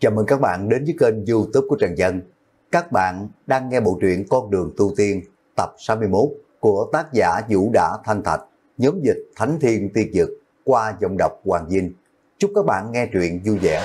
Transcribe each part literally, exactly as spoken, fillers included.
Chào mừng các bạn đến với kênh YouTube của Trần Dân. Các bạn đang nghe bộ truyện Con đường tu tiên tập sáu mươi mốt của tác giả Vũ Đã Thanh Thạch, nhóm dịch Thánh Thiên Tiên Dực qua giọng đọc Hoàng Vinh. Chúc các bạn nghe truyện vui vẻ.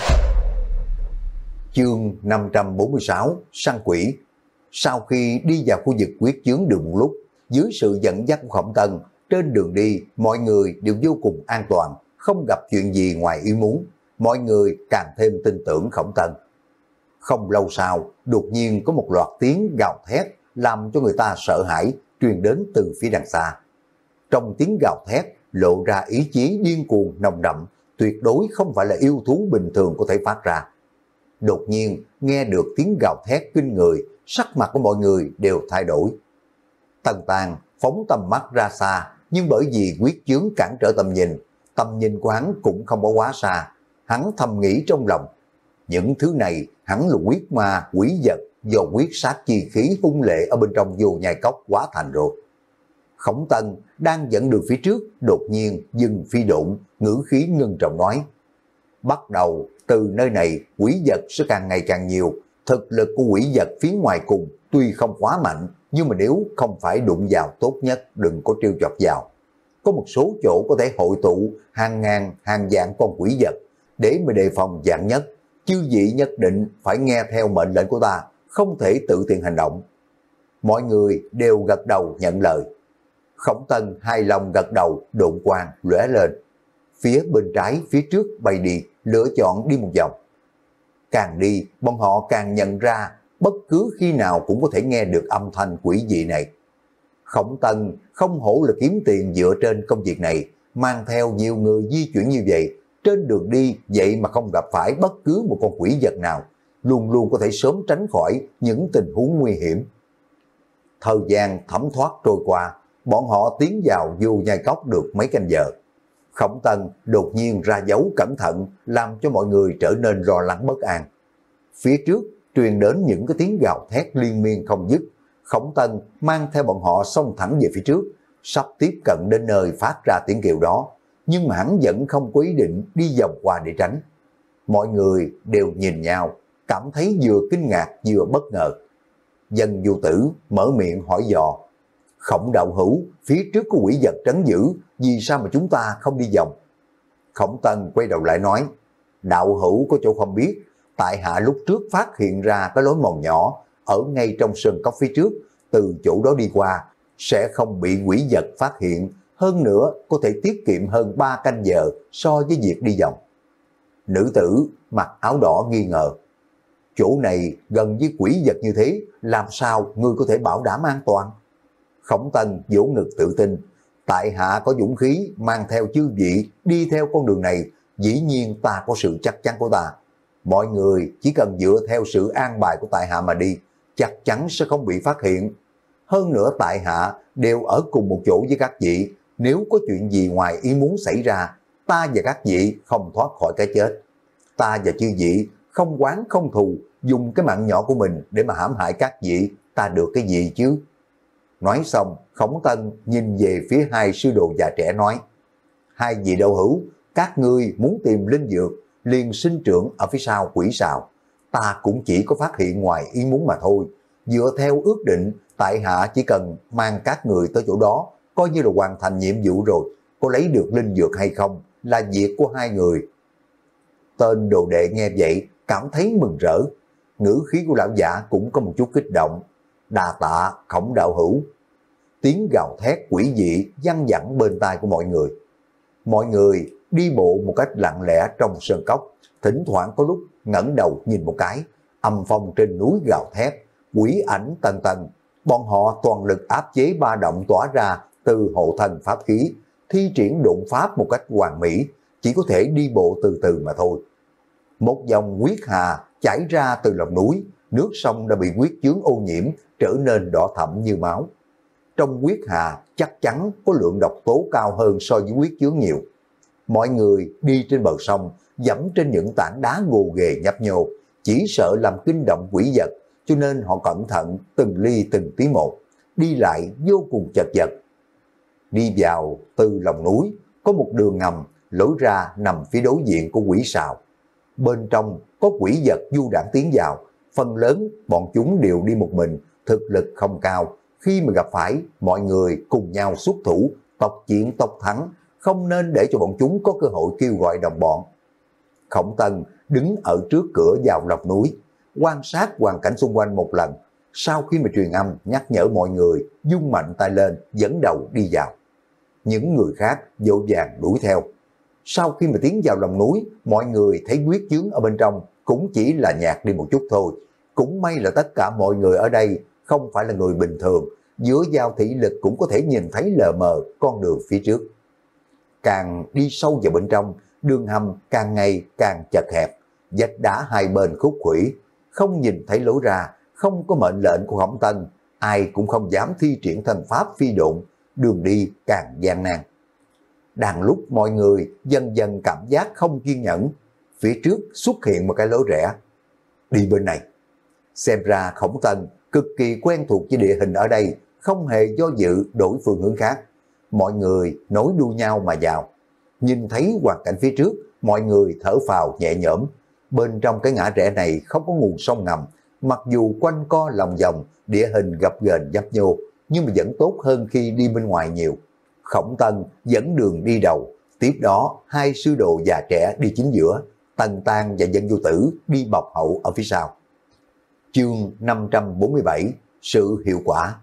Chương năm trăm bốn mươi sáu, Săn Quỷ. Sau khi đi vào khu vực quyết chướng được một lúc, dưới sự dẫn dắt của Khổng Tân, trên đường đi mọi người đều vô cùng an toàn, không gặp chuyện gì ngoài ý muốn. Mọi người càng thêm tin tưởng Khổng Tân. Không lâu sau, đột nhiên có một loạt tiếng gào thét làm cho người ta sợ hãi truyền đến từ phía đằng xa. Trong tiếng gào thét lộ ra ý chí điên cuồng nồng đậm, tuyệt đối không phải là yêu thú bình thường có thể phát ra. Đột nhiên nghe được tiếng gào thét kinh người, sắc mặt của mọi người đều thay đổi. Tần Tàng phóng tầm mắt ra xa, nhưng bởi vì quyết chướng cản trở tầm nhìn, tầm nhìn của hắn cũng không có quá xa. Hắn thầm nghĩ trong lòng, những thứ này hắn là quyết ma, quỷ vật do quyết sát chi khí hung lệ ở bên trong vô nhai cốc quá thành rồi. Khổng Tân đang dẫn đường phía trước, đột nhiên dừng phi độn, ngữ khí ngưng trọng nói: bắt đầu từ nơi này quỷ vật sẽ càng ngày càng nhiều, thực lực của quỷ vật phía ngoài cùng tuy không quá mạnh, nhưng mà nếu không phải đụng vào tốt nhất đừng có trêu chọc vào. Có một số chỗ có thể hội tụ hàng ngàn hàng vạn con quỷ vật, để mà đề phòng vạn nhất, chư vị nhất định phải nghe theo mệnh lệnh của ta, không thể tự tiện hành động. Mọi người đều gật đầu nhận lời. Khổng Tân hài lòng gật đầu, độn quang lóe lên. Phía bên trái, phía trước bay đi, lựa chọn đi một vòng. Càng đi, bọn họ càng nhận ra bất cứ khi nào cũng có thể nghe được âm thanh quỷ dị này. Khổng Tân không hổ là kiếm tiền dựa trên công việc này, mang theo nhiều người di chuyển như vậy, trên đường đi vậy mà không gặp phải bất cứ một con quỷ vật nào, luôn luôn có thể sớm tránh khỏi những tình huống nguy hiểm. Thời gian thấm thoát trôi qua, bọn họ tiến vào vô nhai cốc được mấy canh giờ. Khổng Tân đột nhiên ra dấu cẩn thận, làm cho mọi người trở nên lo lắng bất an. Phía trước truyền đến những cái tiếng gào thét liên miên không dứt. Khổng Tân mang theo bọn họ xông thẳng về phía trước, sắp tiếp cận đến nơi phát ra tiếng kêu đó, nhưng mà hắn vẫn không có ý định đi vòng qua để tránh. Mọi người đều nhìn nhau, cảm thấy vừa kinh ngạc vừa bất ngờ. Dân Vô Tử mở miệng hỏi dò: Khổng đạo hữu, phía trước có quỷ vật trấn giữ, vì sao mà chúng ta không đi vòng? Khổng Tân quay đầu lại nói: đạo hữu có chỗ không biết, tại hạ lúc trước phát hiện ra cái lối mòn nhỏ ở ngay trong sơn cốc phía trước, từ chỗ đó đi qua sẽ không bị quỷ vật phát hiện, hơn nữa có thể tiết kiệm hơn ba canh giờ so với việc đi vòng. Nữ tử mặc áo đỏ nghi ngờ: chỗ này gần với quỷ vật như thế, làm sao ngươi có thể bảo đảm an toàn? Khổng Tân vỗ ngực tự tin: tại hạ có dũng khí mang theo chư vị đi theo con đường này, dĩ nhiên ta có sự chắc chắn của ta. Mọi người chỉ cần dựa theo sự an bài của tại hạ mà đi, chắc chắn sẽ không bị phát hiện. Hơn nữa tại hạ đều ở cùng một chỗ với các vị, nếu có chuyện gì ngoài ý muốn xảy ra, ta và các vị không thoát khỏi cái chết. Ta và chư vị không oán không thù, dùng cái mạng nhỏ của mình để mà hãm hại các vị, ta được cái gì chứ? Nói xong, Khổng Tân nhìn về phía hai sư đồ già trẻ nói: hai vị đạo hữu, các ngươi muốn tìm linh dược liền sinh trưởng ở phía sau quỷ sào, ta cũng chỉ có phát hiện ngoài ý muốn mà thôi. Dựa theo ước định, tại hạ chỉ cần mang các người tới chỗ đó, coi như là hoàn thành nhiệm vụ rồi. Có lấy được linh dược hay không là việc của hai người. Tên đồ đệ nghe vậy cảm thấy mừng rỡ, ngữ khí của lão giả cũng có một chút kích động. Đà tạ Khổng đạo hữu. Tiếng gào thét quỷ dị văng vẳng bên tai của mọi người. Mọi người đi bộ một cách lặng lẽ trong sơn cốc, thỉnh thoảng có lúc ngẩng đầu nhìn một cái, âm phong trên núi gào thét, quỷ ảnh tần tần. Bọn họ toàn lực áp chế ba động tỏa ra từ hộ thần pháp khí, thi triển độn pháp một cách hoàn mỹ, chỉ có thể đi bộ từ từ mà thôi. Một dòng huyết hà chảy ra từ lòng núi, nước sông đã bị huyết chướng ô nhiễm, trở nên đỏ thẫm như máu. Trong huyết hà chắc chắn có lượng độc tố cao hơn so với huyết chướng nhiều. Mọi người đi trên bờ sông, dẫm trên những tảng đá gồ ghề nhấp nhô, chỉ sợ làm kinh động quỷ vật, cho nên họ cẩn thận từng ly từng tí một, đi lại vô cùng chật vật. Đi vào từ lòng núi, có một đường ngầm lối ra nằm phía đối diện của quỷ sào. Bên trong có quỷ vật du đảng tiến vào, phần lớn bọn chúng đều đi một mình, thực lực không cao. Khi mà gặp phải, mọi người cùng nhau xuất thủ, tộc chiến tộc thắng, không nên để cho bọn chúng có cơ hội kêu gọi đồng bọn. Khổng Tân đứng ở trước cửa vào lòng núi, quan sát hoàn cảnh xung quanh một lần. Sau khi mà truyền âm nhắc nhở mọi người, dung mạnh tay lên, dẫn đầu đi vào. Những người khác vội vàng đuổi theo. Sau khi mà tiến vào lòng núi, mọi người thấy huyết chướng ở bên trong cũng chỉ là nhạt đi một chút thôi. Cũng may là tất cả mọi người ở đây không phải là người bình thường, giữa giao thị lực cũng có thể nhìn thấy lờ mờ con đường phía trước. Càng đi sâu vào bên trong, đường hầm càng ngày càng chật hẹp, vách đá hai bên khúc khuỷu, không nhìn thấy lối ra, không có mệnh lệnh của Khổng Tân, ai cũng không dám thi triển thành pháp phi độn, đường đi càng gian nan. Đang lúc mọi người dần dần cảm giác không kiên nhẫn, phía trước xuất hiện một cái lối rẽ. Đi bên này. Xem ra Khổng Tân cực kỳ quen thuộc với địa hình ở đây, không hề do dự đổi phương hướng khác. Mọi người nối đuôi nhau mà vào. Nhìn thấy hoàn cảnh phía trước, mọi người thở phào nhẹ nhõm. Bên trong cái ngã rẽ này không có nguồn sông ngầm, mặc dù quanh co lòng vòng, địa hình gập ghềnh dấp nhô, nhưng mà vẫn tốt hơn khi đi bên ngoài nhiều. Khổng Tân dẫn đường đi đầu, tiếp đó hai sư đồ già trẻ đi chính giữa, Tần Tang và Dân Vô Tử đi bọc hậu ở phía sau. Chương năm trăm bốn mươi bảy, sự hiệu quả.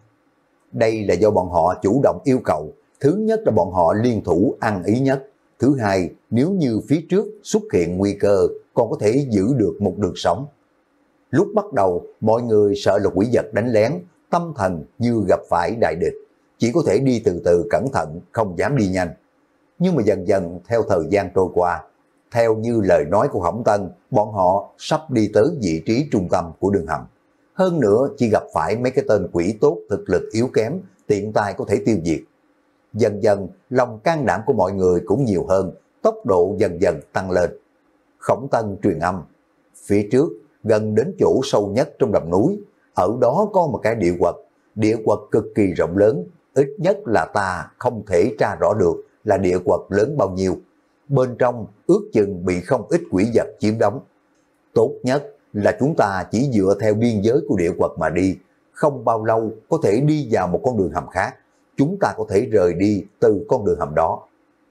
Đây là do bọn họ chủ động yêu cầu. Thứ nhất là bọn họ liên thủ ăn ý nhất. Thứ hai, nếu như phía trước xuất hiện nguy cơ, còn có thể giữ được một đường sống. Lúc bắt đầu, mọi người sợ là quỷ vật đánh lén, tâm thần như gặp phải đại địch, chỉ có thể đi từ từ cẩn thận, không dám đi nhanh. Nhưng mà dần dần theo thời gian trôi qua, theo như lời nói của Khổng Tân, bọn họ sắp đi tới vị trí trung tâm của đường hầm. Hơn nữa chỉ gặp phải mấy cái tên quỷ tốt thực lực yếu kém, tiện tay có thể tiêu diệt. Dần dần lòng can đảm của mọi người cũng nhiều hơn, tốc độ dần dần tăng lên. Khổng Tân truyền âm, phía trước gần đến chỗ sâu nhất trong đầm núi, ở đó có một cái địa quật, địa quật cực kỳ rộng lớn, ít nhất là ta không thể tra rõ được là địa quật lớn bao nhiêu. Bên trong ước chừng bị không ít quỷ vật chiếm đóng. Tốt nhất là chúng ta chỉ dựa theo biên giới của địa quật mà đi, không bao lâu có thể đi vào một con đường hầm khác, chúng ta có thể rời đi từ con đường hầm đó.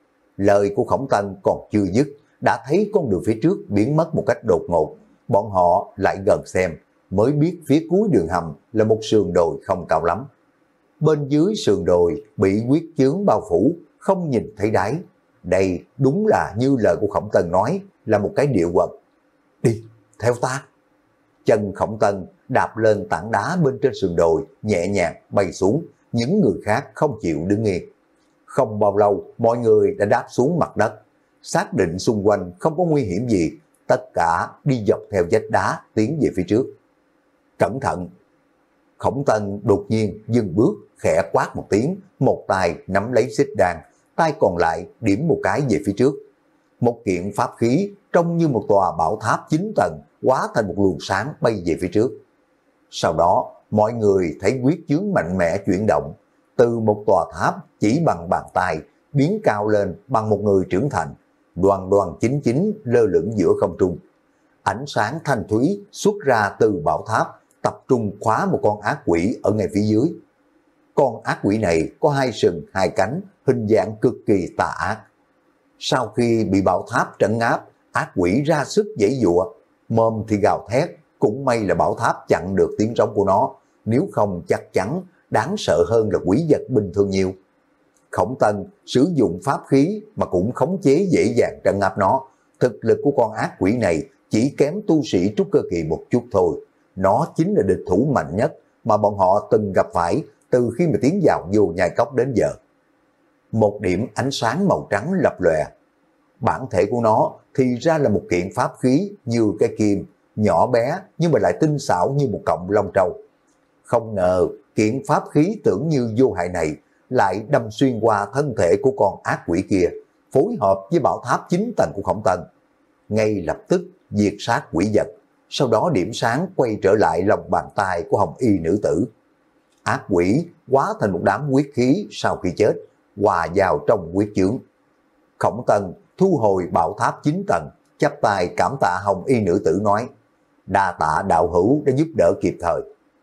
Lời của Khổng Tân còn chưa dứt, đã thấy con đường phía trước biến mất một cách đột ngột. Bọn họ lại gần xem, mới biết phía cuối đường hầm là một sườn đồi không cao lắm. Bên dưới sườn đồi bị huyết chướng bao phủ, không nhìn thấy đáy. Đây đúng là như lời của Khổng Tân nói, là một cái địa quật. Đi, theo ta. Chân Khổng Tân đạp lên tảng đá bên trên sườn đồi, nhẹ nhàng bay xuống, những người khác không chịu đứng yên. Không bao lâu, mọi người đã đáp xuống mặt đất, xác định xung quanh không có nguy hiểm gì, tất cả đi dọc theo vách đá tiến về phía trước. Cẩn thận! Khổng Tân đột nhiên dừng bước, khẽ quát một tiếng, một tay nắm lấy xích đan, tay còn lại điểm một cái về phía trước. Một kiện pháp khí trông như một tòa bảo tháp chín tầng hóa thành một luồng sáng bay về phía trước. Sau đó, mọi người thấy huyết chướng mạnh mẽ chuyển động, từ một tòa tháp chỉ bằng bàn tay biến cao lên bằng một người trưởng thành, đoan đoan chính chính lơ lửng giữa không trung. Ánh sáng thanh thúy xuất ra từ bảo tháp, tập trung khóa một con ác quỷ ở ngay phía dưới. Con ác quỷ này có hai sừng, hai cánh, hình dạng cực kỳ tà ác. Sau khi bị bảo tháp trấn áp, ác quỷ ra sức giãy giụa, mồm thì gào thét, cũng may là bảo tháp chặn được tiếng trống của nó, nếu không chắc chắn đáng sợ hơn là quỷ vật bình thường nhiều. Khổng Tân sử dụng pháp khí mà cũng khống chế dễ dàng trấn áp nó. Thực lực của con ác quỷ này chỉ kém tu sĩ trúc cơ kỳ một chút thôi. Nó chính là địch thủ mạnh nhất mà bọn họ từng gặp phải từ khi mà tiến vào vô nhai cốc đến giờ. Một điểm ánh sáng màu trắng lập lòe. Bản thể của nó thì ra là một kiện pháp khí như cái kim, nhỏ bé nhưng mà lại tinh xảo như một cọng lông trâu. Không ngờ kiện pháp khí tưởng như vô hại này lại đâm xuyên qua thân thể của con ác quỷ kia, phối hợp với bảo tháp chín tầng của Khổng Tân. Ngay lập tức diệt sát quỷ vật, sau đó điểm sáng quay trở lại lòng bàn tay của hồng y nữ tử. Ác quỷ hóa thành một đám huyết khí sau khi chết, hòa vào trong huyết chướng. Khổng Tân thu hồi bảo tháp chín tầng, chắp tay cảm tạ hồng y nữ tử nói, đa tạ đạo hữu đã giúp đỡ kịp thời.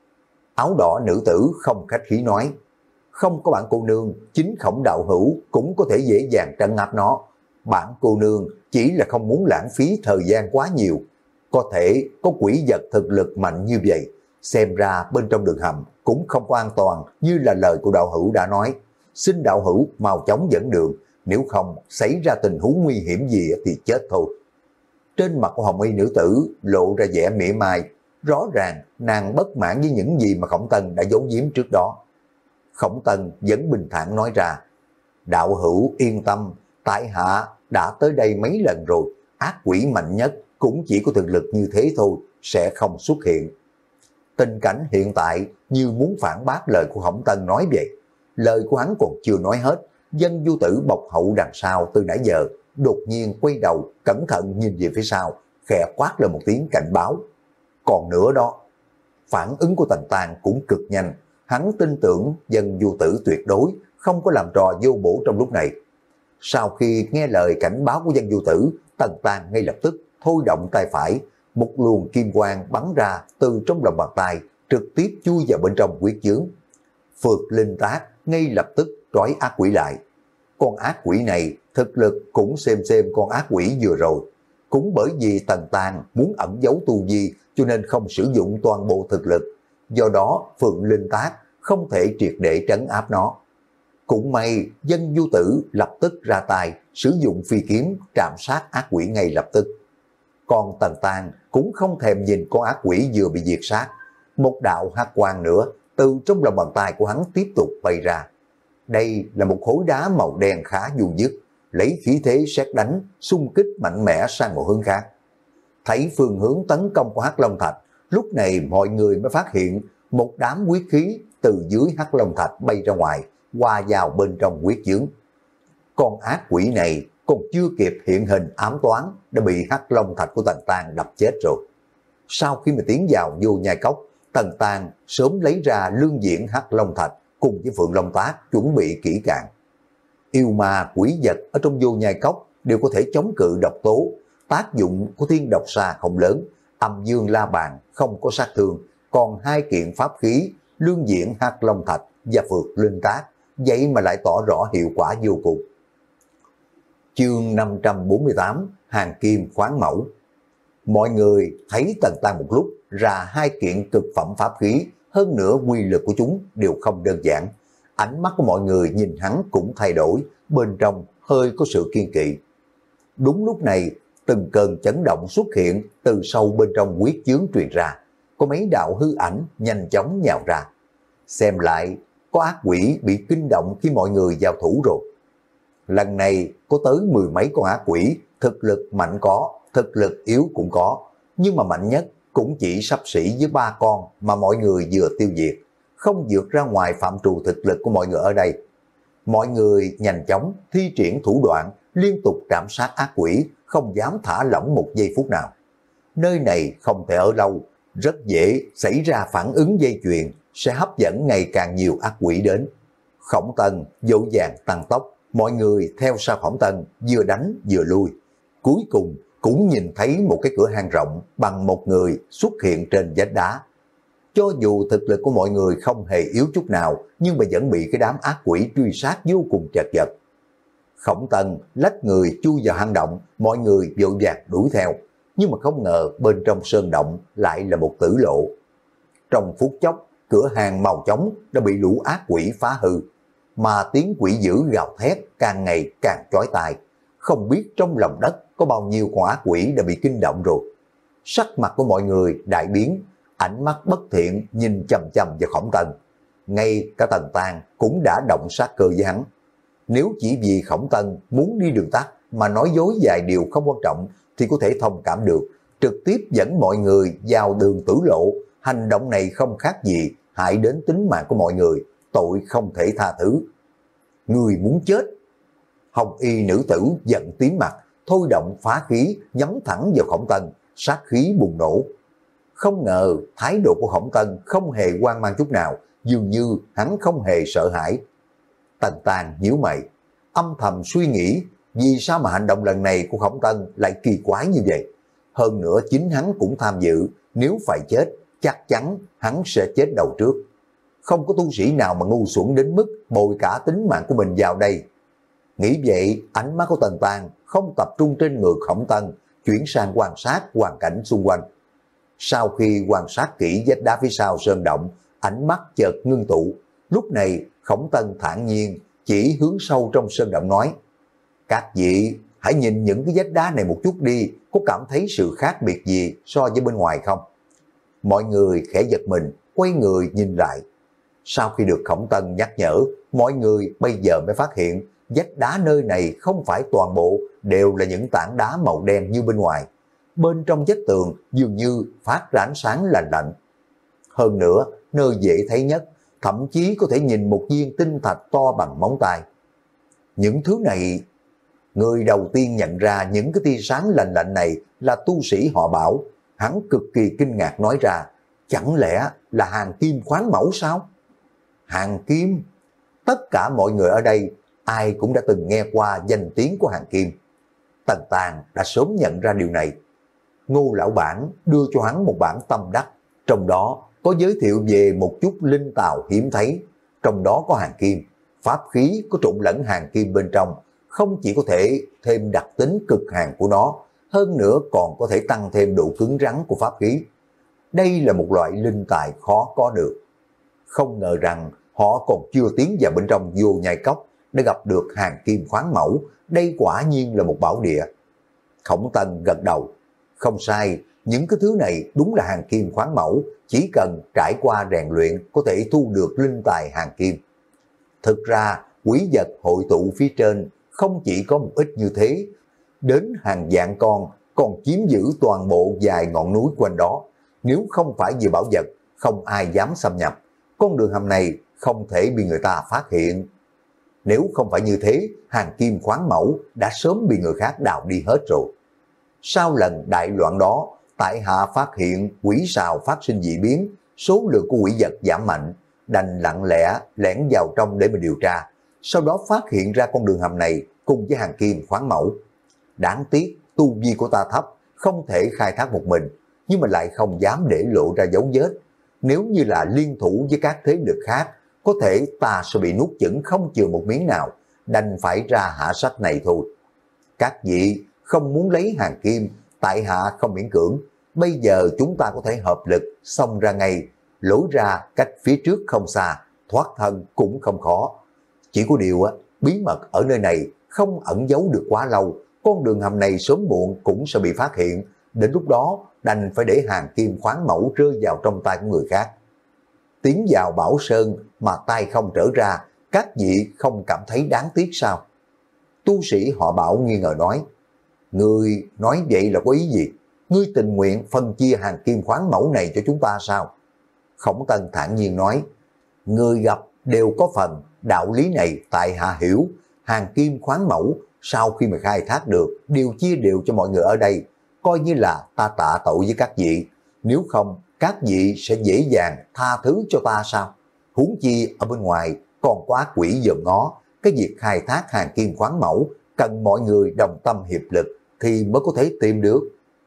Áo đỏ nữ tử không khách khí nói, không có bạn cô nương, chính Khổng đạo hữu cũng có thể dễ dàng trấn áp nó. Bạn cô nương chỉ là không muốn lãng phí thời gian quá nhiều. Có thể có quỷ vật thực lực mạnh như vậy, xem ra bên trong đường hầm cũng không có an toàn như là lời của đạo hữu đã nói. Xin đạo hữu mau chóng dẫn đường, nếu không xảy ra tình huống nguy hiểm gì thì chết thôi. Trên mặt của hồng y nữ tử lộ ra vẻ mỉa mai, rõ ràng nàng bất mãn với những gì mà Khổng Tân đã giấu giếm trước đó. Khổng Tân vẫn bình thản nói ra, đạo hữu yên tâm, tại hạ đã tới đây mấy lần rồi, ác quỷ mạnh nhất cũng chỉ có thực lực như thế thôi, sẽ không xuất hiện. Tình cảnh hiện tại như muốn phản bác lời của Khổng Tân nói vậy. Lời của hắn còn chưa nói hết, Dân Du Tử bọc hậu đằng sau từ nãy giờ, đột nhiên quay đầu, cẩn thận nhìn về phía sau, khẽ quát lên một tiếng cảnh báo. Còn nữa đó, phản ứng của Tần Tàng cũng cực nhanh, hắn tin tưởng Dân Du Tử tuyệt đối không có làm trò vô bổ trong lúc này. Sau khi nghe lời cảnh báo của Dân Du Tử, Tần Tàng ngay lập tức thôi động tay phải, một luồng kim quang bắn ra từ trong lòng bàn tay, trực tiếp chui vào bên trong huyết chướng. Phược linh tác ngay lập tức trói ác quỷ lại. Con ác quỷ này thực lực cũng xem xem con ác quỷ vừa rồi. Cũng bởi vì Tần Tàng muốn ẩn giấu tu vi cho nên không sử dụng toàn bộ thực lực. Do đó Phượng Linh Tác không thể triệt để trấn áp nó. Cũng may Dân Du Tử lập tức ra tay sử dụng phi kiếm trảm sát ác quỷ ngay lập tức. Còn Tần Tàng cũng không thèm nhìn con ác quỷ vừa bị diệt sát. Một đạo hắc quang nữa từ trong lòng bàn tay của hắn tiếp tục bay ra. Đây là một khối đá màu đen khá du dứt, lấy khí thế sét đánh, xung kích mạnh mẽ sang một hướng khác. Thấy phương hướng tấn công của Hắc Long Thạch, lúc này mọi người mới phát hiện một đám huyết khí từ dưới Hắc Long Thạch bay ra ngoài, hòa vào bên trong huyết chướng. Con ác quỷ này còn chưa kịp hiện hình ám toán đã bị Hắc Long Thạch của Tần Tàng đập chết rồi. Sau khi mà tiến vào vô nhai cốc, Tần Tàng sớm lấy ra lương diễn Hắc Long Thạch cùng với Phượng Long Tác chuẩn bị kỹ càng. Yêu ma quỷ vật ở trong vô nhai cốc đều có thể chống cự độc tố, tác dụng của thiên độc xà không lớn, âm dương la bàn không có sát thương, còn hai kiện pháp khí lương diễn Hắc Long Thạch và Phượng Linh Tác vậy mà lại tỏ rõ hiệu quả vô cùng. Chương năm trăm bốn mươi tám, Hàng Kim Khoáng Mẫu. Mọi người thấy Tần Tàng một lúc ra hai kiện cực phẩm pháp khí, hơn nữa quy lực của chúng đều không đơn giản. Ánh mắt của mọi người nhìn hắn cũng thay đổi, bên trong hơi có sự kiên kỵ. Đúng lúc này, từng cơn chấn động xuất hiện từ sâu bên trong huyết chướng truyền ra. Có mấy đạo hư ảnh nhanh chóng nhào ra. Xem lại, có ác quỷ bị kinh động khi mọi người giao thủ rồi. Lần này có tới mười mấy con ác quỷ, thực lực mạnh có, thực lực yếu cũng có. Nhưng mà mạnh nhất cũng chỉ xấp xỉ với ba con mà mọi người vừa tiêu diệt, không vượt ra ngoài phạm trù thực lực của mọi người ở đây. Mọi người nhanh chóng thi triển thủ đoạn, liên tục trảm sát ác quỷ, không dám thả lỏng một giây phút nào. Nơi này không thể ở lâu, rất dễ xảy ra phản ứng dây chuyền, sẽ hấp dẫn ngày càng nhiều ác quỷ đến. Khổng Tân dỗ dàng tăng tốc, mọi người theo sau Khổng Tân vừa đánh vừa lui. Cuối cùng cũng nhìn thấy một cái cửa hang rộng bằng một người xuất hiện trên vách đá. Cho dù thực lực của mọi người không hề yếu chút nào, nhưng mà vẫn bị cái đám ác quỷ truy sát vô cùng chật vật. Khổng Tân lách người chui vào hang động, mọi người vội vàng đuổi theo, nhưng mà không ngờ bên trong sơn động lại là một tử lộ. Trong phút chốc, cửa hàng màu chóng đã bị lũ ác quỷ phá hư, mà tiếng quỷ dữ gào thét càng ngày càng chói tai. Không biết trong lòng đất có bao nhiêu con ác quỷ đã bị kinh động rồi. Sắc mặt của mọi người đại biến, ánh mắt bất thiện nhìn chằm chằm vào Khổng Tân. Ngay cả Tần Tàng cũng đã động sát cơ với hắn. Nếu chỉ vì Khổng Tân muốn đi đường tắt mà nói dối vài điều không quan trọng thì có thể thông cảm được, trực tiếp dẫn mọi người vào đường tử lộ. Hành động này không khác gì hại đến tính mạng của mọi người, tội không thể tha thứ. Người muốn chết. Hồng y nữ tử giận tím mặt, thôi động phá khí nhắm thẳng vào Khổng Tân, sát khí bùng nổ. Không ngờ thái độ của Khổng Tân không hề hoang mang chút nào, dường như hắn không hề sợ hãi. Tần Tàng nhíu mày, âm thầm suy nghĩ, Vì sao mà hành động lần này của Khổng Tân lại kỳ quái như vậy? Hơn nữa chính hắn cũng tham dự, nếu phải chết, chắc chắn hắn sẽ chết đầu trước. Không có tu sĩ nào mà ngu xuẩn đến mức bồi cả tính mạng của mình vào đây. Nghĩ vậy, ánh mắt của Tần Tàng không tập trung trên người Khổng Tân, chuyển sang quan sát hoàn cảnh xung quanh. Sau khi quan sát kỹ vách đá phía sau sơn động, ánh mắt chợt ngưng tụ. Lúc này, Khổng Tân thản nhiên chỉ hướng sâu trong sơn động nói: các vị hãy nhìn những cái vách đá này một chút đi, có cảm thấy sự khác biệt gì so với bên ngoài không? Mọi người khẽ giật mình, quay người nhìn lại. Sau khi được Khổng Tân nhắc nhở, mọi người bây giờ mới phát hiện vách đá nơi này không phải toàn bộ đều là những tảng đá màu đen như bên ngoài. Bên trong vách tường dường như phát ra ánh sáng lạnh lạnh. Hơn nữa, nơi dễ thấy nhất, thậm chí có thể nhìn một viên tinh thạch to bằng móng tay. Những thứ này, người đầu tiên nhận ra những cái tia sáng lạnh lạnh này là tu sĩ họ Bảo. Hắn cực kỳ kinh ngạc nói ra: chẳng lẽ là hàng kim khoáng mẫu sao? Hàng kim? Tất cả mọi người ở đây, ai cũng đã từng nghe qua danh tiếng của hàng kim. Tần Tàng đã sớm nhận ra điều này. Ngô lão bản đưa cho hắn một bản tâm đắc, trong đó có giới thiệu về một chút linh tào hiếm thấy, trong đó có hàng kim. Pháp khí có trộn lẫn hàng kim bên trong, không chỉ có thể thêm đặc tính cực hạn của nó, hơn nữa còn có thể tăng thêm độ cứng rắn của pháp khí. Đây là một loại linh tài khó có được. Không ngờ rằng họ còn chưa tiến vào bên trong vô nhai cốc đã gặp được hàng kim khoáng mẫu, đây quả nhiên là một bảo địa. Khổng Tân gật đầu, không sai, những cái thứ này đúng là hàng kim khoáng mẫu, chỉ cần trải qua rèn luyện có thể thu được linh tài hàng kim. Thực ra, quý vật hội tụ phía trên không chỉ có một ít như thế, đến hàng vạn con còn chiếm giữ toàn bộ vài ngọn núi quanh đó. Nếu không phải vì bảo vật, không ai dám xâm nhập. Con đường hầm này không thể bị người ta phát hiện. Nếu không phải như thế, hàng kim khoáng mẫu đã sớm bị người khác đào đi hết rồi. Sau lần đại loạn đó, tại hạ phát hiện quỷ sào phát sinh dị biến, số lượng của quỷ vật giảm mạnh, đành lặng lẽ lẻn vào trong để mà điều tra. Sau đó phát hiện ra con đường hầm này cùng với hàng kim khoáng mẫu. Đáng tiếc tu vi của ta thấp, không thể khai thác một mình, nhưng mà lại không dám để lộ ra dấu vết. Nếu như là liên thủ với các thế lực khác, có thể ta sẽ bị nuốt chửng không chừa một miếng nào, đành phải ra hạ sách này thôi. Các vị không muốn lấy hàng kim, tại hạ không miễn cưỡng. Bây giờ chúng ta có thể hợp lực xông ra ngay, lối ra cách phía trước không xa, thoát thân cũng không khó. Chỉ có điều á, bí mật ở nơi này không ẩn giấu được quá lâu, con đường hầm này sớm muộn cũng sẽ bị phát hiện, đến lúc đó đành phải để hàng kim khoáng mẫu rơi vào trong tay của người khác. Tiến vào Bảo Sơn mà tay không trở ra, các vị không cảm thấy đáng tiếc sao? Tu sĩ họ Bảo nghi ngờ nói: ngươi nói vậy là có ý gì? Ngươi tình nguyện phân chia hàng kim khoáng mẫu này cho chúng ta sao? Khổng Tân thản nhiên nói: người gặp đều có phần, đạo lý này tại hạ hiểu. Hàng kim khoáng mẫu sau khi mà khai thác được đều chia đều cho mọi người ở đây, coi như là ta tạ tội với các vị. Nếu không, các vị sẽ dễ dàng tha thứ cho ta sao? Huống chi ở bên ngoài còn có ác quỷ dòm ngó. Cái việc khai thác hàng kim khoáng mẫu cần mọi người đồng tâm hiệp lực thì mới có thể tìm được.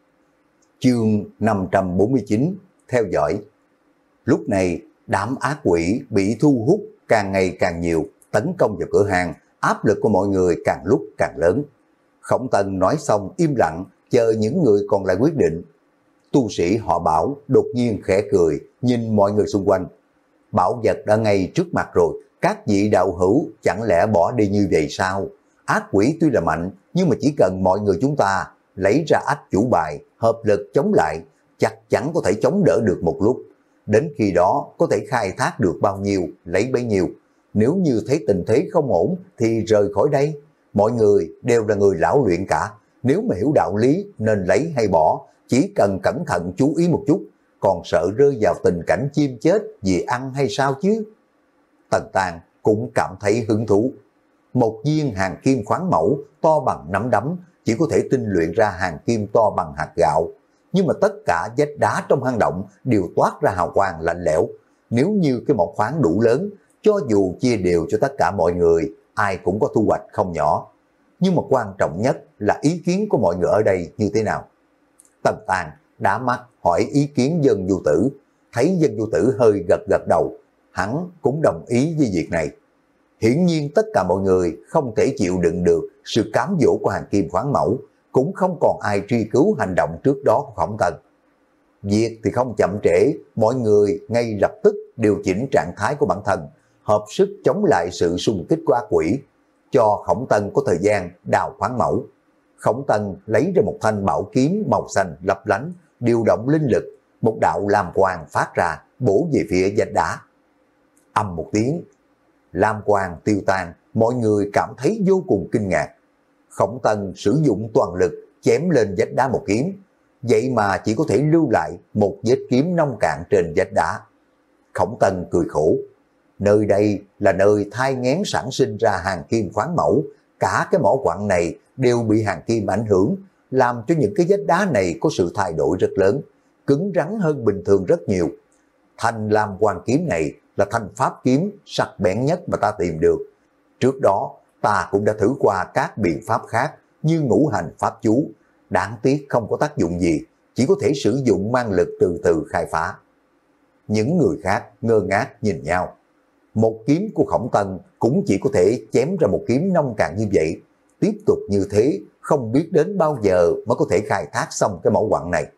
Chương năm trăm bốn mươi chín, theo dõi. Lúc này, đám ác quỷ bị thu hút càng ngày càng nhiều, tấn công vào cửa hàng, áp lực của mọi người càng lúc càng lớn. Khổng Tân nói xong im lặng, chờ những người còn lại quyết định. Tu sĩ họ Bảo đột nhiên khẽ cười, nhìn mọi người xung quanh. Bảo vật đã ngay trước mặt rồi, các vị đạo hữu chẳng lẽ bỏ đi như vậy sao? Ác quỷ tuy là mạnh, nhưng mà chỉ cần mọi người chúng ta lấy ra ách chủ bài, hợp lực chống lại, chắc chắn có thể chống đỡ được một lúc. Đến khi đó có thể khai thác được bao nhiêu, lấy bấy nhiêu. Nếu như thấy tình thế không ổn thì rời khỏi đây. Mọi người đều là người lão luyện cả. Nếu mà hiểu đạo lý nên lấy hay bỏ, chỉ cần cẩn thận chú ý một chút, còn sợ rơi vào tình cảnh chim chết vì ăn hay sao chứ? Tần Tàng cũng cảm thấy hứng thú. Một viên hàng kim khoáng mẫu to bằng nắm đấm chỉ có thể tinh luyện ra hàng kim to bằng hạt gạo. Nhưng mà tất cả vách đá trong hang động đều toát ra hào quang lạnh lẽo. Nếu như cái mỏ khoáng đủ lớn, cho dù chia đều cho tất cả mọi người, ai cũng có thu hoạch không nhỏ. nhưng mà quan trọng nhất là ý kiến của mọi người ở đây như thế nào. Tần Tàng đá mắt hỏi ý kiến Dân Vô Tử, thấy Dân Vô Tử hơi gật gật đầu, hắn cũng đồng ý với việc này. Hiển nhiên tất cả mọi người không thể chịu đựng được sự cám dỗ của Hàng Kim Khoáng Mẫu, cũng không còn ai truy cứu hành động trước đó của Khổng Tần. Việc thì không chậm trễ, mọi người ngay lập tức điều chỉnh trạng thái của bản thân, hợp sức chống lại sự xung kích của ác quỷ, cho Khổng Tần có thời gian đào khoáng mẫu. Khổng Tần lấy ra một thanh bảo kiếm màu xanh lấp lánh, điều động linh lực, một đạo lam quang phát ra, bổ về phía vách đá. Âm một tiếng, lam quang tiêu tan, mọi người cảm thấy vô cùng kinh ngạc. Khổng Tần sử dụng toàn lực chém lên vách đá một kiếm, vậy mà chỉ có thể lưu lại một vết kiếm nông cạn trên vách đá. Khổng Tần cười khổ, nơi đây là nơi thai nghén sản sinh ra hàng kim khoáng mẫu, cả cái mỏ quặng này đều bị hàng kim ảnh hưởng, làm cho những cái vách đá này có sự thay đổi rất lớn, cứng rắn hơn bình thường rất nhiều. Thanh lam quang kiếm này là thanh pháp kiếm sắc bén nhất mà ta tìm được. Trước đó ta cũng đã thử qua các biện pháp khác như ngũ hành pháp chú, đáng tiếc không có tác dụng gì, chỉ có thể sử dụng mang lực từ từ khai phá. Những người khác ngơ ngác nhìn nhau. Một kiếm của Khổng Tần cũng chỉ có thể chém ra một kiếm nông cạn như vậy. Tiếp tục như thế, không biết đến bao giờ mới có thể khai thác xong cái mỏ quặng này.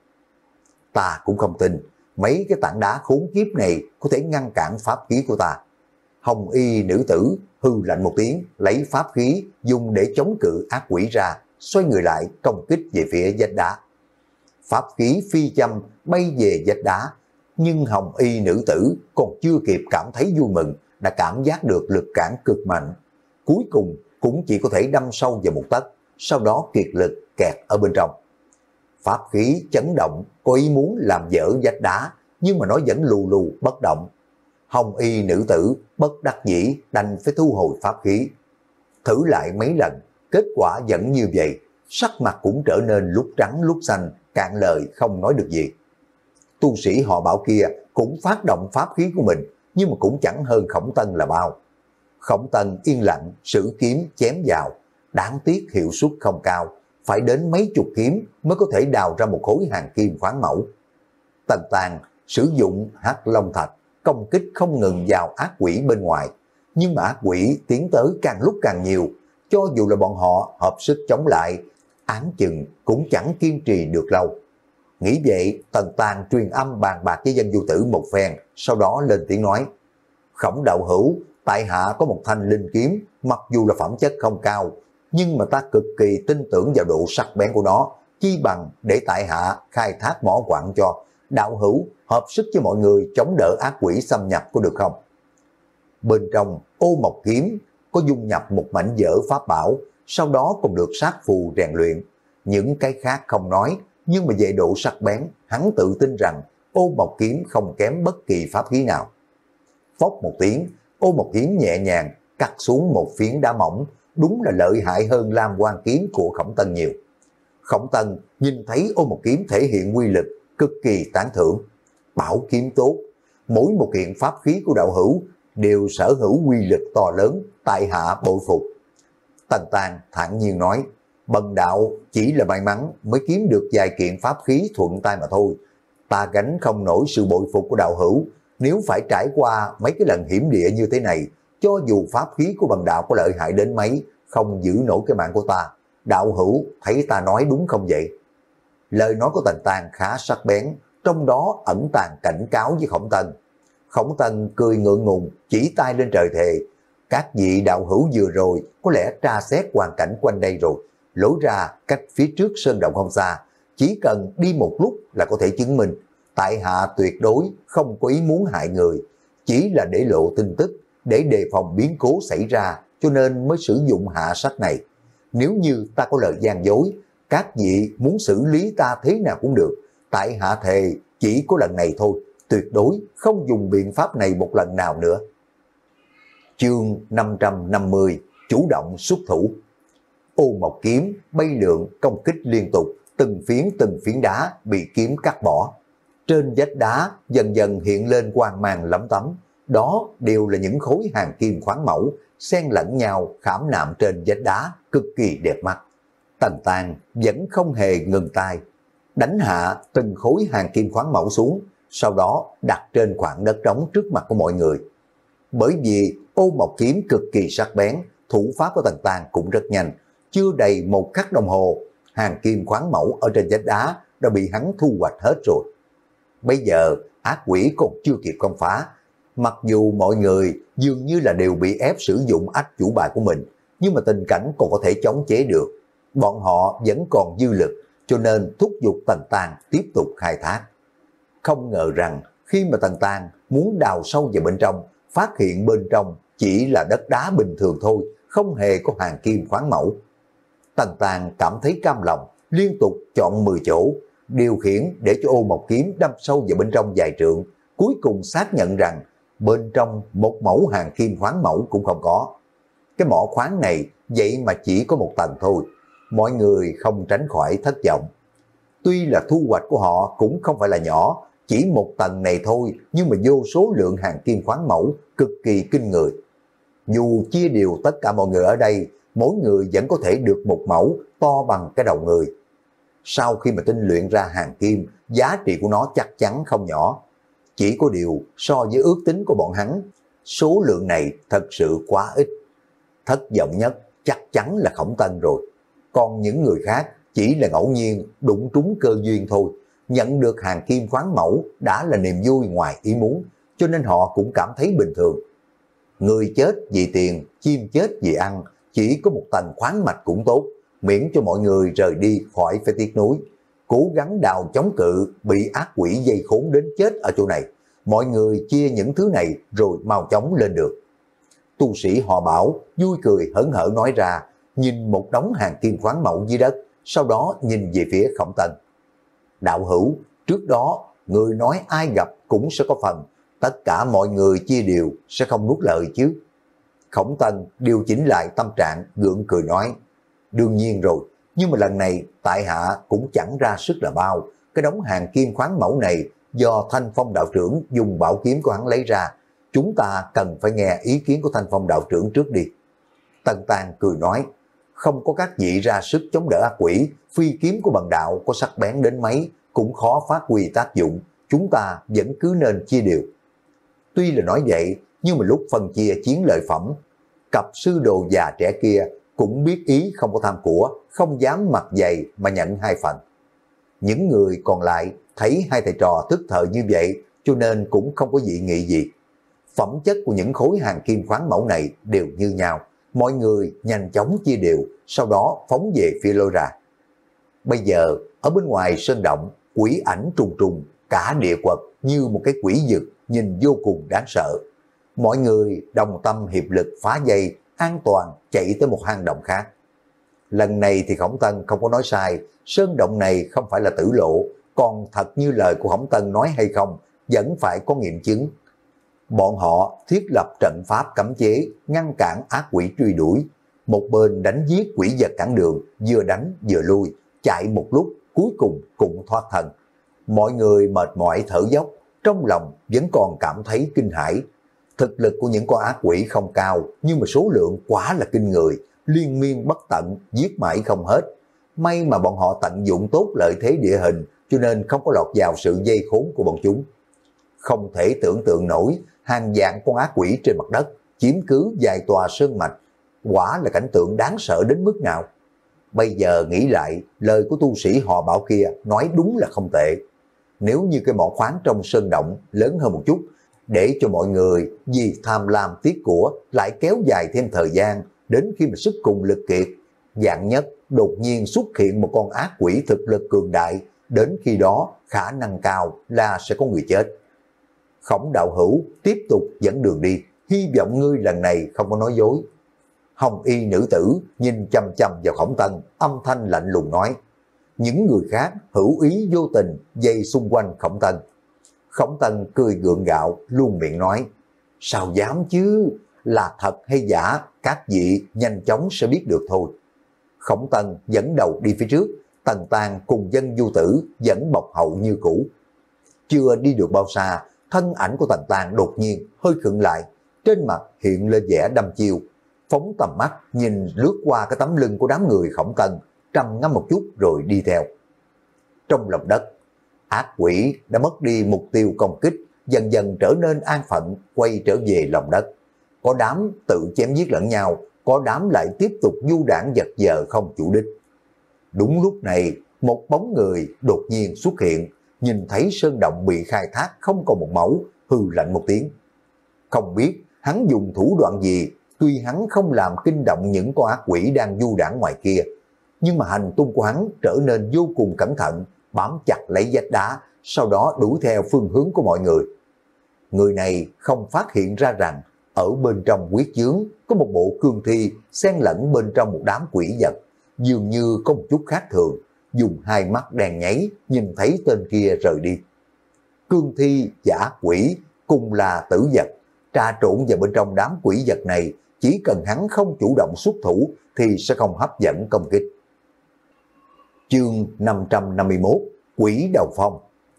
Ta cũng không tin mấy cái tảng đá khốn kiếp này có thể ngăn cản pháp khí của ta. Hồng y nữ tử hư lạnh một tiếng, lấy pháp khí dùng để chống cự ác quỷ ra, xoay người lại công kích về phía vách đá. Pháp khí phi châm bay về vách đá, nhưng hồng y nữ tử còn chưa kịp cảm thấy vui mừng, đã cảm giác được lực cản cực mạnh. Cuối cùng cũng chỉ có thể đâm sâu vào một tấc, sau đó kiệt lực kẹt ở bên trong. Pháp khí chấn động, có ý muốn làm vỡ vách đá, nhưng mà nó vẫn lù lù bất động. Hồng y nữ tử bất đắc dĩ đành phải thu hồi pháp khí. Thử lại mấy lần, kết quả vẫn như vậy, sắc mặt cũng trở nên lúc trắng lúc xanh, cạn lời không nói được gì. Tu sĩ họ Bảo kia cũng phát động pháp khí của mình, nhưng mà cũng chẳng hơn Khổng Tần là bao. Khổng Tần yên lặng sử kiếm chém vào, đáng tiếc hiệu suất không cao, phải đến mấy chục kiếm mới có thể đào ra một khối hàng kim khoáng mẫu. Tần Tàng sử dụng hắc long thạch công kích không ngừng vào ác quỷ bên ngoài, nhưng mà ác quỷ tiến tới càng lúc càng nhiều, cho dù là bọn họ hợp sức chống lại, án chừng cũng chẳng kiên trì được lâu. Nghĩ vậy, Tần Tàng truyền âm bàn bạc với Dân Vô Tử một phen, sau đó lên tiếng nói: Khổng đạo hữu, tại hạ có một thanh linh kiếm, mặc dù là phẩm chất không cao, nhưng mà ta cực kỳ tin tưởng vào độ sắc bén của nó, chi bằng để tại hạ khai thác mỏ quặng cho. Đạo hữu hợp sức cho mọi người chống đỡ ác quỷ xâm nhập có được không? Bên trong ô mộc kiếm có dung nhập một mảnh vỡ pháp bảo, sau đó còn được sát phù rèn luyện. Những cái khác không nói, nhưng mà về độ sắc bén, hắn tự tin rằng ô mộc kiếm không kém bất kỳ pháp khí nào. Phốc một tiếng, ô mộc kiếm nhẹ nhàng cắt xuống một phiến đá mỏng, đúng là lợi hại hơn lam quang kiếm của Khổng Tần nhiều. Khổng Tần nhìn thấy ô mộc kiếm thể hiện quy lực, cực kỳ tán thưởng. Bảo kiếm tốt, mỗi một kiện pháp khí của đạo hữu đều sở hữu quy lực to lớn, tại hạ bội phục. Tần Tàng thản nhiên nói: Bần đạo chỉ là may mắn mới kiếm được vài kiện pháp khí thuận tay mà thôi. Ta gánh không nổi sự bội phục của đạo hữu. Nếu phải trải qua mấy cái lần hiểm địa như thế này, cho dù pháp khí của bần đạo có lợi hại đến mấy, không giữ nổi cái mạng của ta. Đạo hữu thấy ta nói đúng không vậy? Lời nói của Tần Tàng khá sắc bén, trong đó ẩn tàng cảnh cáo với Khổng Tần. Khổng Tần cười ngượng ngùng, chỉ tay lên trời thề: Các vị đạo hữu vừa rồi có lẽ tra xét hoàn cảnh quanh đây rồi, lối ra cách phía trước sơn động không xa, chỉ cần đi một lúc là có thể chứng minh. Tại hạ tuyệt đối không có ý muốn hại người, chỉ là để lộ tin tức, để đề phòng biến cố xảy ra, cho nên mới sử dụng hạ sách này. Nếu như ta có lời gian dối, các vị muốn xử lý ta thế nào cũng được, tại hạ thề chỉ có lần này thôi, tuyệt đối không dùng biện pháp này một lần nào nữa. Chương năm trăm năm mươi, chủ động xuất thủ. Ô mộc kiếm bay lượn công kích liên tục, từng phiến từng phiến đá bị kiếm cắt bỏ. Trên vách đá dần dần hiện lên quang mang lấm tấm, đó đều là những khối hàng kim khoáng mẫu, xen lẫn nhau khảm nạm trên vách đá, cực kỳ đẹp mắt. Tần Tàng vẫn không hề ngừng tay, đánh hạ từng khối hàng kim khoáng mẫu xuống, sau đó đặt trên khoảng đất trống trước mặt của mọi người. Bởi vì ô mộc kiếm cực kỳ sắc bén, thủ pháp của Tần Tàng cũng rất nhanh, chưa đầy một khắc đồng hồ, hàng kim khoáng mẫu ở trên vách đá đã bị hắn thu hoạch hết rồi. Bây giờ ác quỷ còn chưa kịp công phá, mặc dù mọi người dường như là đều bị ép sử dụng ách chủ bài của mình, nhưng mà tình cảnh còn có thể chống chế được. Bọn họ vẫn còn dư lực, cho nên thúc giục Tần Tàng tiếp tục khai thác. Không ngờ rằng khi mà Tần Tàng muốn đào sâu vào bên trong, phát hiện bên trong chỉ là đất đá bình thường thôi, không hề có hàng kim khoáng mẫu. Tần Tàng cảm thấy cam lòng, liên tục chọn mười chỗ, điều khiển để cho ô mộc kiếm đâm sâu vào bên trong vài trượng, cuối cùng xác nhận rằng bên trong một mẫu hàng kim khoáng mẫu cũng không có. Cái mỏ khoáng này vậy mà chỉ có một tầng thôi, mọi người không tránh khỏi thất vọng. Tuy là thu hoạch của họ cũng không phải là nhỏ, chỉ một tầng này thôi, nhưng mà vô số lượng hàng kim khoáng mẫu cực kỳ kinh người. Dù chia đều tất cả mọi người ở đây, mỗi người vẫn có thể được một mẫu to bằng cái đầu người. Sau khi mà tinh luyện ra hàng kim, giá trị của nó chắc chắn không nhỏ. Chỉ có điều so với ước tính của bọn hắn, số lượng này thật sự quá ít. Thất vọng nhất chắc chắn là Khổng Tân rồi. Còn những người khác chỉ là ngẫu nhiên đụng trúng cơ duyên thôi. Nhận được hàng kim khoáng mẫu đã là niềm vui ngoài ý muốn, cho nên họ cũng cảm thấy bình thường. Người chết vì tiền, chim chết vì ăn, chỉ có một tầng khoáng mạch cũng tốt, miễn cho mọi người rời đi khỏi phải tiếc nuối. Cố gắng đào chống cự, bị ác quỷ dây khốn đến chết ở chỗ này. Mọi người chia những thứ này rồi mau chóng lên được. Tu sĩ họ Bảo vui cười hớn hở nói ra, nhìn một đống hàng kim khoáng mẫu dưới đất, sau đó nhìn về phía Khổng Tân. Đạo hữu, trước đó người nói ai gặp cũng sẽ có phần, tất cả mọi người chia đều sẽ không nuốt lời chứ. Khổng Tân điều chỉnh lại tâm trạng, gượng cười nói, đương nhiên rồi, nhưng mà lần này tại hạ cũng chẳng ra sức là bao. Cái đống hàng kim khoáng mẫu này do Thanh Phong đạo trưởng dùng bảo kiếm của hắn lấy ra, chúng ta cần phải nghe ý kiến của Thanh Phong đạo trưởng trước đi. Tần Tàng cười nói, không có các vị ra sức chống đỡ ác quỷ, phi kiếm của bần đạo có sắc bén đến mấy cũng khó phát huy tác dụng, chúng ta vẫn cứ nên chia đều. Tuy là nói vậy, nhưng mà lúc phân chia chiến lợi phẩm, cặp sư đồ già trẻ kia cũng biết ý không có tham của, không dám mặt dày mà nhận hai phần. Những người còn lại thấy hai thầy trò tức thời như vậy, cho nên cũng không có dị nghị gì. Phẩm chất của những khối hàng kim khoáng mẫu này đều như nhau, mọi người nhanh chóng chia đều, sau đó phóng về phía lối ra. Bây giờ, ở bên ngoài sơn động, quỷ ảnh trùng trùng, cả địa quật như một cái quỷ dực, nhìn vô cùng đáng sợ. Mọi người đồng tâm hiệp lực phá dây, an toàn chạy tới một hang động khác. Lần này thì Khổng Tân không có nói sai, sơn động này không phải là tử lộ, còn thật như lời của Khổng Tân nói hay không, vẫn phải có nghiệm chứng. Bọn họ thiết lập trận pháp cấm chế, ngăn cản ác quỷ truy đuổi. Một bên đánh giết quỷ vật cản đường, vừa đánh vừa lui, chạy một lúc, cuối cùng cũng thoát thân. Mọi người mệt mỏi thở dốc, trong lòng vẫn còn cảm thấy kinh hãi. Thực lực của những con ác quỷ không cao, nhưng mà số lượng quá là kinh người, liên miên bất tận, giết mãi không hết. May mà bọn họ tận dụng tốt lợi thế địa hình, cho nên không có lọt vào sự dây khốn của bọn chúng. Không thể tưởng tượng nổi, hàng vạn con ác quỷ trên mặt đất, chiếm cứ vài tòa sơn mạch, quả là cảnh tượng đáng sợ đến mức nào. Bây giờ nghĩ lại, lời của tu sĩ họ Bảo kia nói đúng là không tệ. Nếu như cái mỏ khoáng trong sơn động lớn hơn một chút, để cho mọi người vì tham lam tiếc của lại kéo dài thêm thời gian, đến khi mà sức cùng lực kiệt, dạng nhất đột nhiên xuất hiện một con ác quỷ thực lực cường đại, đến khi đó khả năng cao là sẽ có người chết. Khổng đạo hữu tiếp tục dẫn đường đi, hy vọng ngươi lần này không có nói dối. Hồng y nữ tử nhìn chăm chăm vào Khổng Tân, âm thanh lạnh lùng nói. Những người khác hữu ý vô tình dây xung quanh Khổng Tân. Khổng Tân cười gượng gạo, luôn miệng nói, sao dám chứ, là thật hay giả, các vị nhanh chóng sẽ biết được thôi. Khổng Tân dẫn đầu đi phía trước, Tần Tàng cùng dân du tử vẫn bọc hậu như cũ. Chưa đi được bao xa, thân ảnh của Tần Tàng đột nhiên hơi khựng lại, trên mặt hiện lên vẻ đăm chiêu. phóng tầm mắt nhìn lướt qua cái tấm lưng của đám người Khổng Tân, trầm ngâm một chút rồi đi theo. Trong lòng đất, ác quỷ đã mất đi mục tiêu công kích, dần dần trở nên an phận, quay trở về lòng đất. Có đám tự chém giết lẫn nhau, có đám lại tiếp tục du đảng giật giờ không chủ đích. Đúng lúc này, một bóng người đột nhiên xuất hiện, nhìn thấy sơn động bị khai thác không còn một mẫu, hừ lạnh một tiếng. Không biết hắn dùng thủ đoạn gì, tuy hắn không làm kinh động những con ác quỷ đang du đảng ngoài kia, nhưng mà hành tung của hắn trở nên vô cùng cẩn thận, bám chặt lấy vách đá, sau đó đuổi theo phương hướng của mọi người. Người này không phát hiện ra rằng ở bên trong huyết chướng có một bộ cương thi xen lẫn bên trong một đám quỷ vật, dường như có một chút khác thường, dùng hai mắt đèn nháy nhìn thấy tên kia rời đi. Cương thi và ác quỷ cùng là tử vật, trà trộn vào bên trong đám quỷ vật này, chỉ cần hắn không chủ động xuất thủ thì sẽ không hấp dẫn công kích. Chương năm trăm năm mươi mốt, Quỷ Đầu Phong.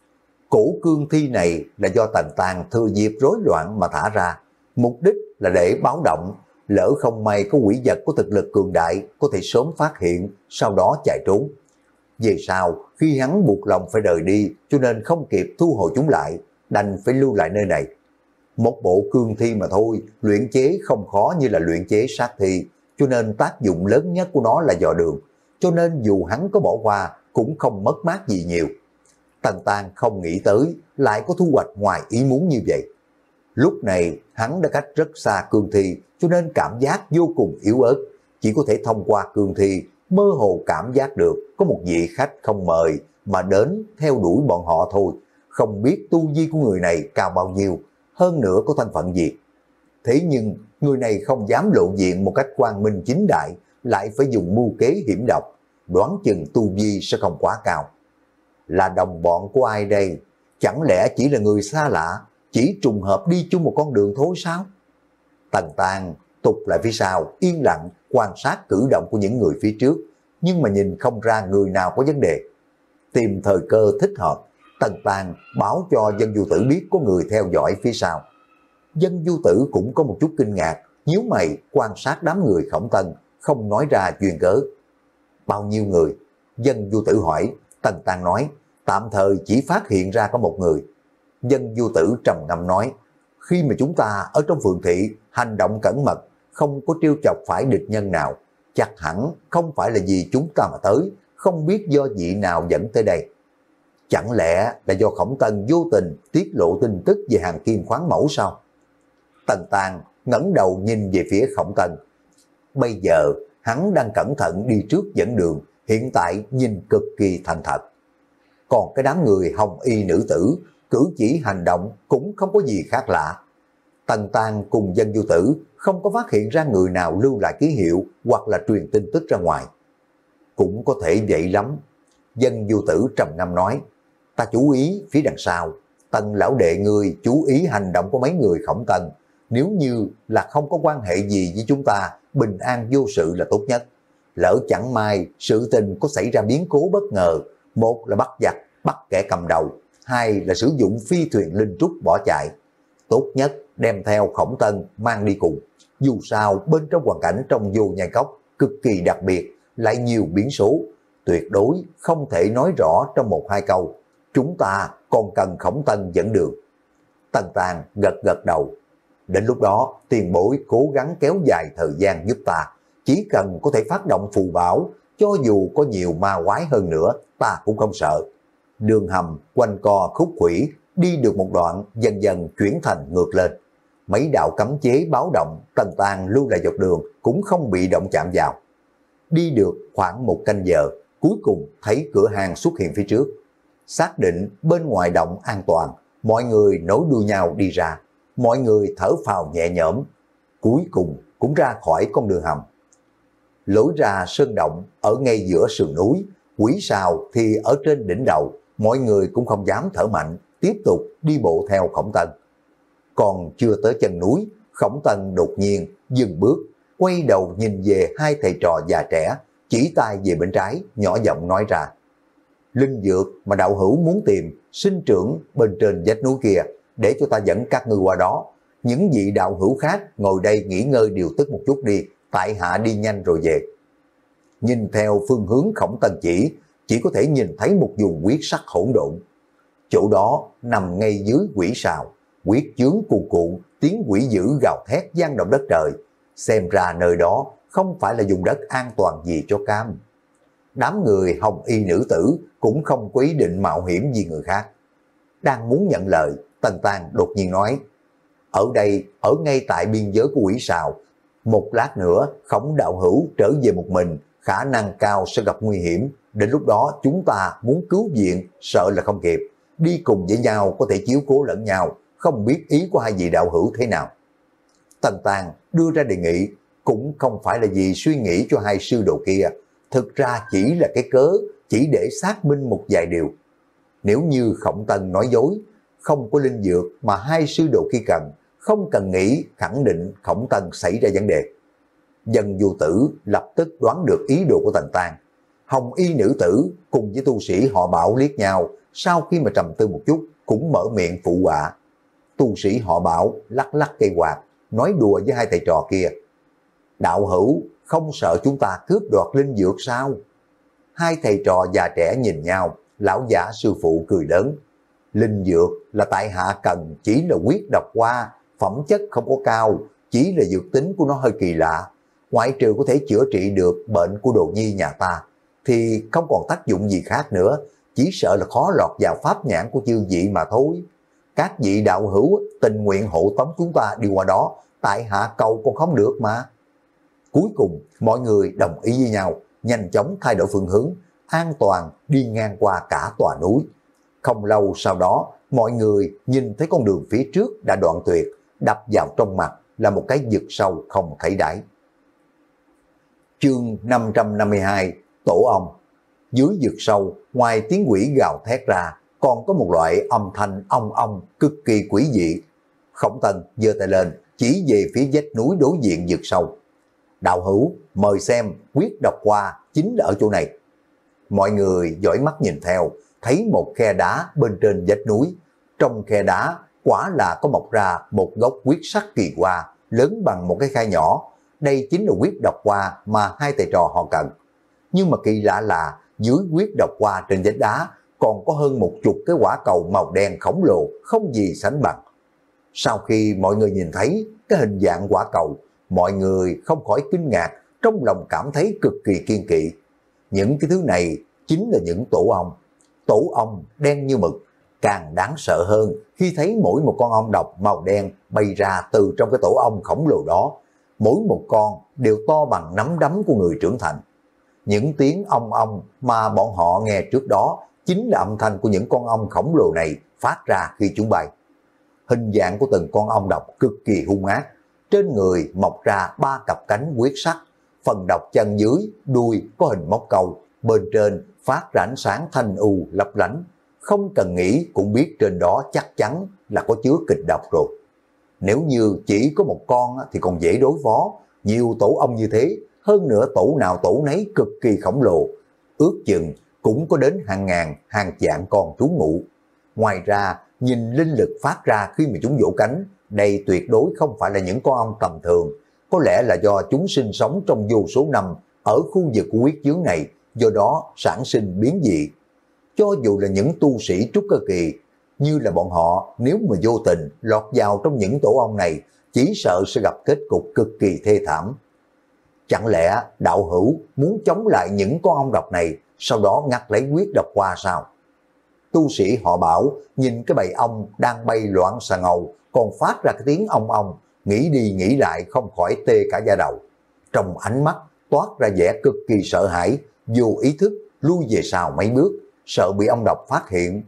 Cổ cương thi này là do Tần Tàng thừa dịp rối loạn mà thả ra, mục đích là để báo động, lỡ không may có quỷ vật có thực lực cường đại có thể sớm phát hiện, sau đó chạy trốn. Về sau, khi hắn buộc lòng phải rời đi, cho nên không kịp thu hồi chúng lại, đành phải lưu lại nơi này. Một bộ cương thi mà thôi, luyện chế không khó như là luyện chế sát thi, cho nên tác dụng lớn nhất của nó là dò đường, cho nên dù hắn có bỏ qua cũng không mất mát gì nhiều. Tần Tàng không nghĩ tới lại có thu hoạch ngoài ý muốn như vậy. Lúc này hắn đã cách rất xa cương thi, cho nên cảm giác vô cùng yếu ớt, chỉ có thể thông qua cương thi mơ hồ cảm giác được có một vị khách không mời mà đến theo đuổi bọn họ thôi, không biết tu vi của người này cao bao nhiêu, hơn nữa có thân phận gì. Thế nhưng người này không dám lộ diện một cách quang minh chính đại, lại phải dùng mưu kế hiểm độc, đoán chừng tu vi sẽ không quá cao. Là đồng bọn của ai đây? Chẳng lẽ chỉ là người xa lạ, chỉ trùng hợp đi chung một con đường thôi sao? Tần Tàng tụt lại phía sau, yên lặng quan sát cử động của những người phía trước, nhưng mà nhìn không ra người nào có vấn đề. Tìm thời cơ thích hợp, Tần Tàng báo cho Dân Du Tử biết có người theo dõi phía sau. Dân Du Tử cũng có một chút kinh ngạc, nhíu mày quan sát đám người Khổng Tân, không nói ra duyên cớ. Bao nhiêu người? Dân Du Tử hỏi. Tần Tàng nói, tạm thời chỉ phát hiện ra có một người. Dân Du Tử trầm ngâm nói, khi mà chúng ta ở trong phường thị hành động cẩn mật, không có trêu chọc phải địch nhân nào, chắc hẳn không phải là vì chúng ta mà tới, không biết do vị nào dẫn tới đây. Chẳng lẽ là do Khổng Tân vô tình tiết lộ tin tức về hàng kim khoáng mẫu sao? Tần Tàng ngẩng đầu nhìn về phía Khổng Tân. Bây giờ hắn đang cẩn thận đi trước dẫn đường, hiện tại nhìn cực kỳ thành thật. Còn cái đám người hồng y nữ tử, cử chỉ hành động cũng không có gì khác lạ. Tần Tàng cùng Dân Du Tử không có phát hiện ra người nào lưu lại ký hiệu hoặc là truyền tin tức ra ngoài. Cũng có thể vậy lắm. Dân Du Tử trầm ngâm nói, ta chú ý phía đằng sau, Tần lão đệ người chú ý hành động của mấy người Khổng Tân, nếu như là không có quan hệ gì với chúng ta, bình an vô sự là tốt nhất. Lỡ chẳng may sự tình có xảy ra biến cố bất ngờ, một là bắt giặc, bắt kẻ cầm đầu, hai là sử dụng phi thuyền linh trúc bỏ chạy. Tốt nhất đem theo Khổng Tân mang đi cùng. Dù sao bên trong hoàn cảnh trong Vô Nhai Cốc cực kỳ đặc biệt, lại nhiều biến số, tuyệt đối không thể nói rõ trong một hai câu. Chúng ta còn cần Khổng Tân dẫn đường. Tần Tàng gật gật đầu. Đến lúc đó tiền bối cố gắng kéo dài thời gian giúp ta, chỉ cần có thể phát động phù bảo, cho dù có nhiều ma quái hơn nữa, ta cũng không sợ. Đường hầm quanh co khúc khuỷu, đi được một đoạn dần dần chuyển thành ngược lên. Mấy đạo cấm chế báo động, Tần Tàng lưu lại dọc đường cũng không bị động chạm vào. Đi được khoảng một canh giờ, cuối cùng thấy cửa hàng xuất hiện phía trước. Xác định bên ngoài động an toàn, mọi người nối đuôi nhau đi ra. Mọi người thở phào nhẹ nhõm, cuối cùng cũng ra khỏi con đường hầm. Lối ra sơn động ở ngay giữa sườn núi, quỷ sào thì ở trên đỉnh đầu, mọi người cũng không dám thở mạnh, tiếp tục đi bộ theo Khổng Tân. Còn chưa tới chân núi, Khổng Tân đột nhiên dừng bước, quay đầu nhìn về hai thầy trò già trẻ, chỉ tay về bên trái, nhỏ giọng nói ra. Linh dược mà đạo hữu muốn tìm, sinh trưởng bên trên vách núi kia, để cho ta dẫn các ngươi qua đó. Những vị đạo hữu khác ngồi đây nghỉ ngơi điều tức một chút đi, tại hạ đi nhanh rồi về. Nhìn theo phương hướng Khổng Tân chỉ, chỉ có thể nhìn thấy một vùng huyết sắc hỗn độn. Chỗ đó nằm ngay dưới quỷ sào, huyết chướng cuồn cuộn, tiếng quỷ dữ gào thét vang động đất trời. Xem ra nơi đó không phải là vùng đất an toàn gì cho cam. Đám người hồng y nữ tử cũng không có ý định mạo hiểm vì người khác. Đang muốn nhận lời, Tần Tàng đột nhiên nói, ở đây, ở ngay tại biên giới của quỷ sào, một lát nữa Khổng đạo hữu trở về một mình, khả năng cao sẽ gặp nguy hiểm, đến lúc đó chúng ta muốn cứu viện sợ là không kịp, đi cùng với nhau có thể chiếu cố lẫn nhau, không biết ý của hai vị đạo hữu thế nào. Tần Tàng đưa ra đề nghị cũng không phải là vì suy nghĩ cho hai sư đồ kia, thực ra chỉ là cái cớ, chỉ để xác minh một vài điều. Nếu như Khổng Tân nói dối, không có linh dược mà hai sư đồ kia cần, không cần nghĩ khẳng định Khổng Tân xảy ra vấn đề. Dân vô tử lập tức đoán được ý đồ của Tần Tàng. Hồng y nữ tử cùng với tu sĩ họ Bảo liếc nhau, sau khi mà trầm tư một chút cũng mở miệng phụ họa. Tu sĩ họ Bảo lắc lắc cây quạt, nói đùa với hai thầy trò kia. Đạo hữu không sợ chúng ta cướp đoạt linh dược sao? Hai thầy trò già trẻ nhìn nhau, lão giả sư phụ cười lớn. Linh dược là tại hạ cần chỉ là huyết độc hoa, phẩm chất không có cao, chỉ là dược tính của nó hơi kỳ lạ. Ngoại trừ có thể chữa trị được bệnh của đồ nhi nhà ta, thì không còn tác dụng gì khác nữa, chỉ sợ là khó lọt vào pháp nhãn của chư vị mà thôi. Các vị đạo hữu tình nguyện hộ tống chúng ta đi qua đó, tại hạ cầu còn không được mà. Cuối cùng mọi người đồng ý với nhau, nhanh chóng thay đổi phương hướng, an toàn đi ngang qua cả tòa núi. Không lâu sau đó, mọi người nhìn thấy con đường phía trước đã đoạn tuyệt, đập vào trong mặt là một cái vực sâu không thấy đáy. Chương năm trăm năm mươi hai, Tổ ong. Dưới vực sâu, ngoài tiếng quỷ gào thét ra, còn có một loại âm thanh ong ong cực kỳ quỷ dị. Khổng Tân giơ tay lên, chỉ về phía vách núi đối diện vực sâu. Đạo hữu, mời xem, huyết độc hoa chính là ở chỗ này. Mọi người dõi mắt nhìn theo, thấy một khe đá bên trên vách núi. Trong khe đá, quả là có mọc ra một gốc huyết sắc kỳ hoa, lớn bằng một cái khay nhỏ. Đây chính là huyết độc hoa mà hai thầy trò họ cần. Nhưng mà kỳ lạ là, dưới huyết độc hoa trên vách đá, còn có hơn một chục cái quả cầu màu đen khổng lồ, không gì sánh bằng. Sau khi mọi người nhìn thấy cái hình dạng quả cầu, mọi người không khỏi kinh ngạc, trong lòng cảm thấy cực kỳ kiên kỵ. Những cái thứ này chính là những tổ ong. Tổ ong đen như mực, càng đáng sợ hơn khi thấy mỗi một con ong độc màu đen bay ra từ trong cái tổ ong khổng lồ đó. Mỗi một con đều to bằng nắm đấm của người trưởng thành. Những tiếng ong ong mà bọn họ nghe trước đó chính là âm thanh của những con ong khổng lồ này phát ra khi chúng bay. Hình dạng của từng con ong độc cực kỳ hung ác. Trên người mọc ra ba cặp cánh huyết sắc, phần độc chân dưới, đuôi có hình móc câu, bên trên phát ra ánh sáng thanh u lấp lánh. Không cần nghĩ cũng biết trên đó chắc chắn là có chứa kịch độc rồi. Nếu như chỉ có một con thì còn dễ đối phó, nhiều tổ ong như thế, hơn nữa tổ nào tổ nấy cực kỳ khổng lồ, ước chừng cũng có đến hàng ngàn, hàng vạn con trú ngụ. Ngoài ra, nhìn linh lực phát ra khi mà chúng vỗ cánh, đây tuyệt đối không phải là những con ong tầm thường, có lẽ là do chúng sinh sống trong vô số năm ở khu vực của huyết chướng này, do đó sản sinh biến dị. Cho dù là những tu sĩ trúc cơ kỳ, như là bọn họ, nếu mà vô tình lọt vào trong những tổ ong này, chỉ sợ sẽ gặp kết cục cực kỳ thê thảm. Chẳng lẽ đạo hữu muốn chống lại những con ong độc này, sau đó ngắt lấy huyết độc hoa sao? Tu sĩ họ Bảo nhìn cái bầy ong đang bay loạn xà ngầu, còn phát ra cái tiếng ong ong, nghĩ đi nghĩ lại không khỏi tê cả da đầu. Trong ánh mắt toát ra vẻ cực kỳ sợ hãi, vô ý thức lui về sau mấy bước, sợ bị ong độc phát hiện.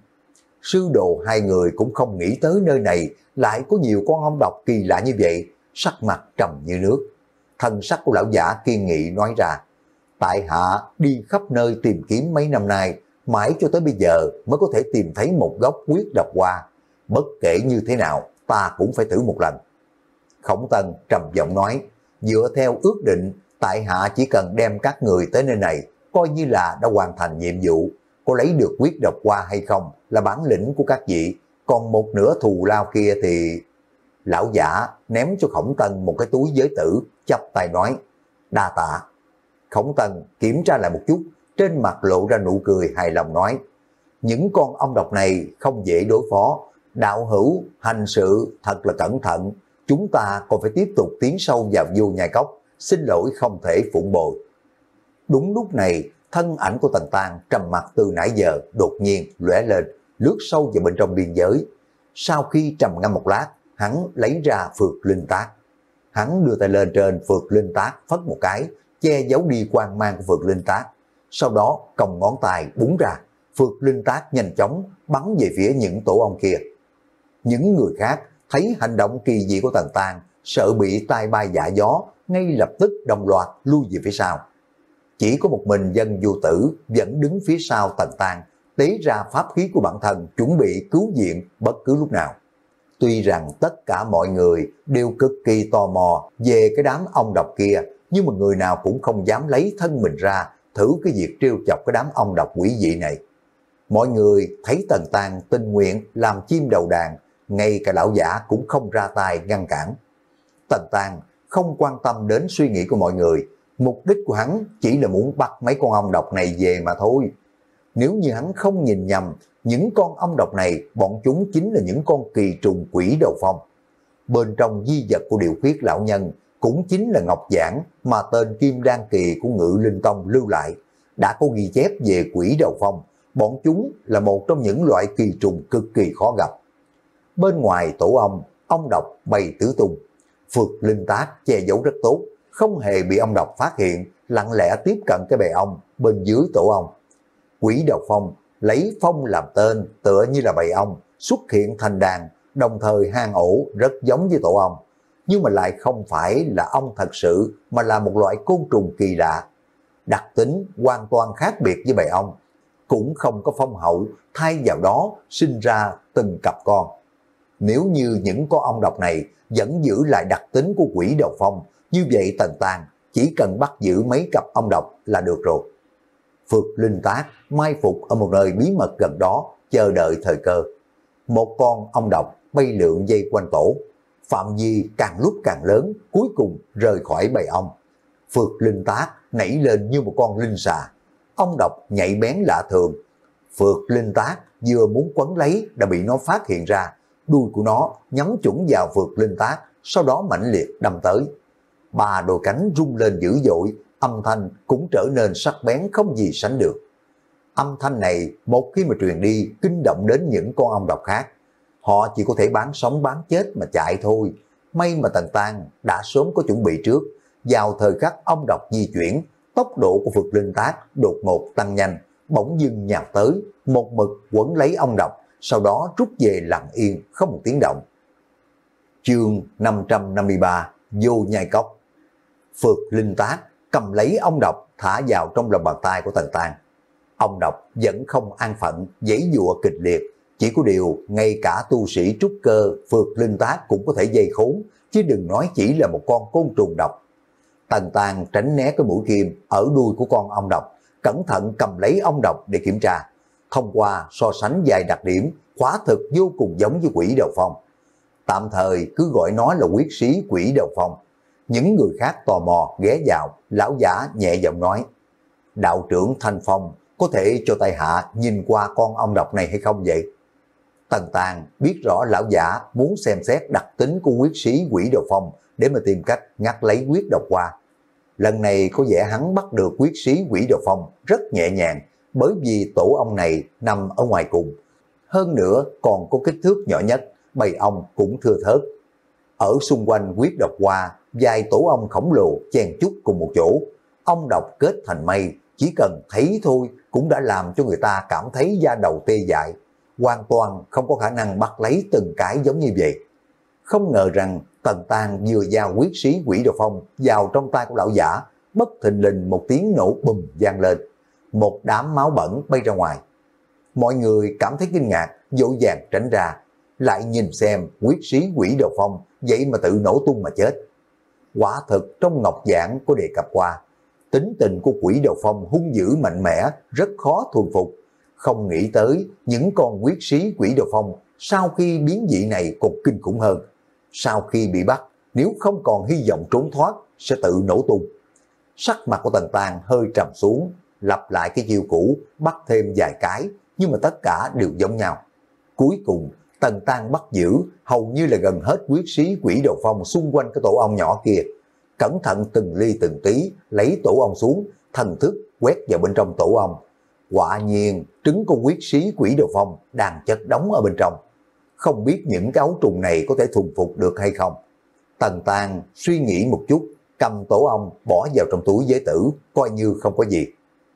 Sư đồ hai người cũng không nghĩ tới nơi này lại có nhiều con ong độc kỳ lạ như vậy, sắc mặt trầm như nước. Thân sắc của lão giả kiên nghị nói ra, tại hạ đi khắp nơi tìm kiếm mấy năm nay, mãi cho tới bây giờ mới có thể tìm thấy một gốc huyết độc hoa. Bất kể như thế nào, ta cũng phải thử một lần. Khổng Tân trầm giọng nói, dựa theo ước định, tại hạ chỉ cần đem các người tới nơi này, coi như là đã hoàn thành nhiệm vụ. Có lấy được huyết độc hoa hay không là bản lĩnh của các vị, còn một nửa thù lao kia thì... Lão giả ném cho Khổng Tân một cái túi giới tử, chắp tay nói, Đa tạ. Khổng Tần kiểm tra lại một chút, trên mặt lộ ra nụ cười hài lòng nói, những con ong độc này không dễ đối phó, đạo hữu hành sự thật là cẩn thận, chúng ta còn phải tiếp tục tiến sâu vào vô nhai cốc, xin lỗi không thể phụng bồi. Đúng lúc này, thân ảnh của Tần Tang trầm mặt từ nãy giờ đột nhiên lóe lên, lướt sâu vào bên trong biên giới. Sau khi trầm ngâm một lát, hắn lấy ra Phược Linh Tác. Hắn đưa tay lên trên Phược Linh Tác phất một cái, che giấu đi quang mang của Phược Linh Tác. Sau đó còng ngón tay búng ra, Phược Linh Tác nhanh chóng bắn về phía những tổ ong kia. Những người khác thấy hành động kỳ dị của Tần Tang, sợ bị tai bay vạ gió, ngay lập tức đồng loạt lui về phía sau. Chỉ có một mình Dân Vô Tử vẫn đứng phía sau Tần Tang, tế ra pháp khí của bản thân chuẩn bị cứu viện bất cứ lúc nào. Tuy rằng tất cả mọi người đều cực kỳ tò mò về cái đám ong độc kia, nhưng mà người nào cũng không dám lấy thân mình ra thử cái việc trêu chọc cái đám ong độc quỷ dị này. Mọi người thấy Tần Tang tình nguyện làm chim đầu đàn, ngay cả lão giả cũng không ra tay ngăn cản. Tần Tang không quan tâm đến suy nghĩ của mọi người, mục đích của hắn chỉ là muốn bắt mấy con ong độc này về mà thôi. Nếu như hắn không nhìn nhầm, những con ong độc này bọn chúng chính là những con kỳ trùng quỷ đầu phong. Bên trong di vật của Điều Khuyết lão nhân cũng chính là ngọc giản mà tên Kim Đan Kỳ của Ngự Linh Tông lưu lại, đã có ghi chép về quỷ đầu phong. Bọn chúng là một trong những loại kỳ trùng cực kỳ khó gặp. Bên ngoài tổ ong, ong độc bay tứ tung. Phược Linh Tác che giấu rất tốt, không hề bị ong độc phát hiện, lặng lẽ tiếp cận cái bầy ong bên dưới tổ ong. Quỷ đầu phong lấy phong làm tên, tựa như là bầy ong xuất hiện thành đàn, đồng thời hang ổ rất giống với tổ ong, nhưng mà lại không phải là ong thật sự, mà là một loại côn trùng kỳ lạ. Đặc tính hoàn toàn khác biệt với bầy ong, cũng không có phong hậu, thay vào đó sinh ra từng cặp con. Nếu như những con ong độc này vẫn giữ lại đặc tính của quỷ đầu phong, như vậy Tần Tang chỉ cần bắt giữ mấy cặp ong độc là được rồi. Phược Linh Tác mai phục ở một nơi bí mật gần đó, chờ đợi thời cơ. Một con ong độc bay lượn dây quanh tổ, phạm vi càng lúc càng lớn, cuối cùng rời khỏi bầy ong. Phược Linh Tác nảy lên như một con linh xà, ong độc nhạy bén lạ thường. Phược Linh Tác vừa muốn quấn lấy đã bị nó phát hiện ra, đuôi của nó nhắm chuẩn vào Phược Linh Tác, sau đó mãnh liệt đâm tới. Ba đôi cánh rung lên dữ dội, âm thanh cũng trở nên sắc bén không gì sánh được. Âm thanh này một khi mà truyền đi kinh động đến những con ong độc khác, họ chỉ có thể bán sống bán chết mà chạy thôi. May mà Tần Tang đã sớm có chuẩn bị trước, vào thời khắc ong độc di chuyển, tốc độ của Phược Linh Tác đột ngột tăng nhanh, bỗng dưng nhào tới, một mực quấn lấy ong độc, sau đó rút về lặng yên không một tiếng động. Chương năm trăm năm mươi ba, Vô Nhai Cốc. Phược Linh Tác cầm lấy ong độc thả vào trong lòng bàn tay của Tần Tang. Ong độc vẫn không an phận, giãy giụa kịch liệt, chỉ có điều ngay cả tu sĩ trúc cơ Phược Linh Tác cũng có thể dây khốn, chứ đừng nói chỉ là một con côn trùng độc. Tần Tang tránh né cái mũi kim ở đuôi của con ong độc, cẩn thận cầm lấy ong độc để kiểm tra. Thông qua so sánh vài đặc điểm, quả thực vô cùng giống với quỷ đầu phong. Tạm thời cứ gọi nó là huyết sĩ quỷ đầu phong. Những người khác tò mò ghé vào, lão giả nhẹ giọng nói: đạo trưởng Thanh Phong, có thể cho tay hạ nhìn qua con ong độc này hay không vậy? Tần Tang biết rõ lão giả muốn xem xét đặc tính của huyết sĩ quỷ đầu phong để mà tìm cách ngắt lấy huyết độc qua. Lần này có vẻ hắn bắt được huyết sĩ quỷ đầu phong rất nhẹ nhàng, bởi vì tổ ong này nằm ở ngoài cùng. Hơn nữa còn có kích thước nhỏ nhất, bầy ong cũng thưa thớt. Ở xung quanh huyết độc hoa, vài tổ ong khổng lồ chen chúc cùng một chỗ. Ong độc kết thành mây, chỉ cần thấy thôi cũng đã làm cho người ta cảm thấy da đầu tê dại. Hoàn toàn không có khả năng bắt lấy từng cái giống như vậy. Không ngờ rằng Tần Tang vừa giao huyết sĩ quỷ đầu phong vào trong tay của lão giả, bất thình lình một tiếng nổ bùm vang lên. Một đám máu bẩn bay ra ngoài. Mọi người cảm thấy kinh ngạc, vội vàng tránh ra, lại nhìn xem huyết sĩ quỷ đầu phong vậy mà tự nổ tung mà chết. Quả thực trong ngọc giảng có đề cập qua, tính tình của quỷ đầu phong hung dữ mạnh mẽ, rất khó thuần phục. Không nghĩ tới những con huyết sĩ quỷ đầu phong sau khi biến dị này còn kinh khủng hơn. Sau khi bị bắt, nếu không còn hy vọng trốn thoát, sẽ tự nổ tung. Sắc mặt của Tần Tang hơi trầm xuống, lặp lại cái chiêu cũ, bắt thêm vài cái, nhưng mà tất cả đều giống nhau. Cuối cùng, Tần Tang bắt giữ hầu như là gần hết huyết sĩ quỷ đầu phong xung quanh cái tổ ong nhỏ kia. Cẩn thận từng ly từng tí, lấy tổ ong xuống, thần thức quét vào bên trong tổ ong. Quả nhiên, trứng của huyết sĩ quỷ đầu phong đang chất đóng ở bên trong. Không biết những cái ấu trùng này có thể thuần phục được hay không. Tần Tang suy nghĩ một chút, cầm tổ ong bỏ vào trong túi giới tử, coi như không có gì.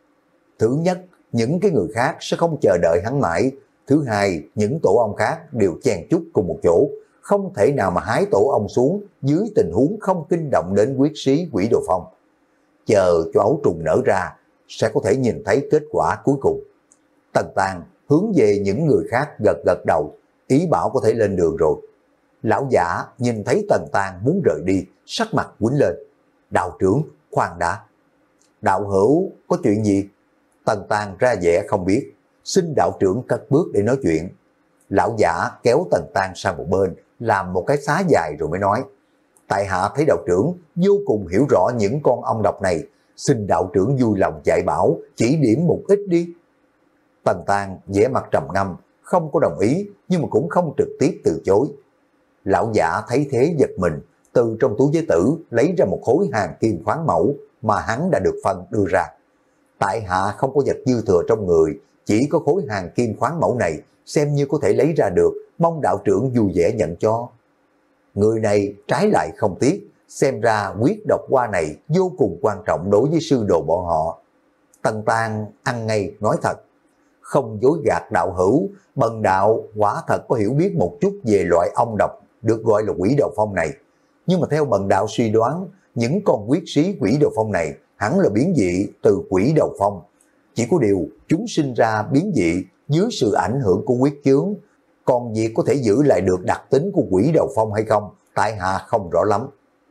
Thứ nhất, những cái người khác sẽ không chờ đợi hắn mãi. Thứ hai, những tổ ong khác đều chen chúc cùng một chỗ, không thể nào mà hái tổ ong xuống dưới tình huống không kinh động đến huyết sĩ quỷ đồ phong. Chờ cho ấu trùng nở ra, sẽ có thể nhìn thấy kết quả cuối cùng. Tần Tang hướng về những người khác gật gật đầu, ý bảo có thể lên đường rồi. Lão giả nhìn thấy Tần Tang muốn rời đi, sắc mặt quýnh lên. Đạo trưởng, khoan đã. Đạo hữu, có chuyện gì? Tần Tang ra vẻ không biết, xin đạo trưởng cất bước để nói chuyện. Lão giả kéo Tần Tang sang một bên, làm một cái xá dài rồi mới nói. Tại hạ thấy đạo trưởng vô cùng hiểu rõ những con ong độc này, xin đạo trưởng vui lòng dạy bảo, chỉ điểm một ít đi. Tần Tang vẻ mặt trầm ngâm, không có đồng ý, nhưng mà cũng không trực tiếp từ chối. Lão giả thấy thế giật mình, từ trong túi giới tử lấy ra một khối hàng kim khoáng mẫu mà hắn đã được phân đưa ra. Tại hạ không có vật dư thừa trong người, chỉ có khối hàng kim khoáng mẫu này, xem như có thể lấy ra được, mong đạo trưởng vui vẻ nhận cho. Người này trái lại không tiếc, xem ra quyết độc qua này vô cùng quan trọng đối với sư đồ bọn họ. Tần Tang ăn ngay nói thật, không dối gạt đạo hữu, bần đạo quả thật có hiểu biết một chút về loại ong độc được gọi là quỷ đầu phong này. Nhưng mà theo bần đạo suy đoán, những con huyết sĩ quỷ đầu phong này hẳn là biến dị từ quỷ đầu phong. Chỉ có điều chúng sinh ra biến dị dưới sự ảnh hưởng của huyết chướng, còn việc có thể giữ lại được đặc tính của quỷ đầu phong hay không, tại hạ không rõ lắm.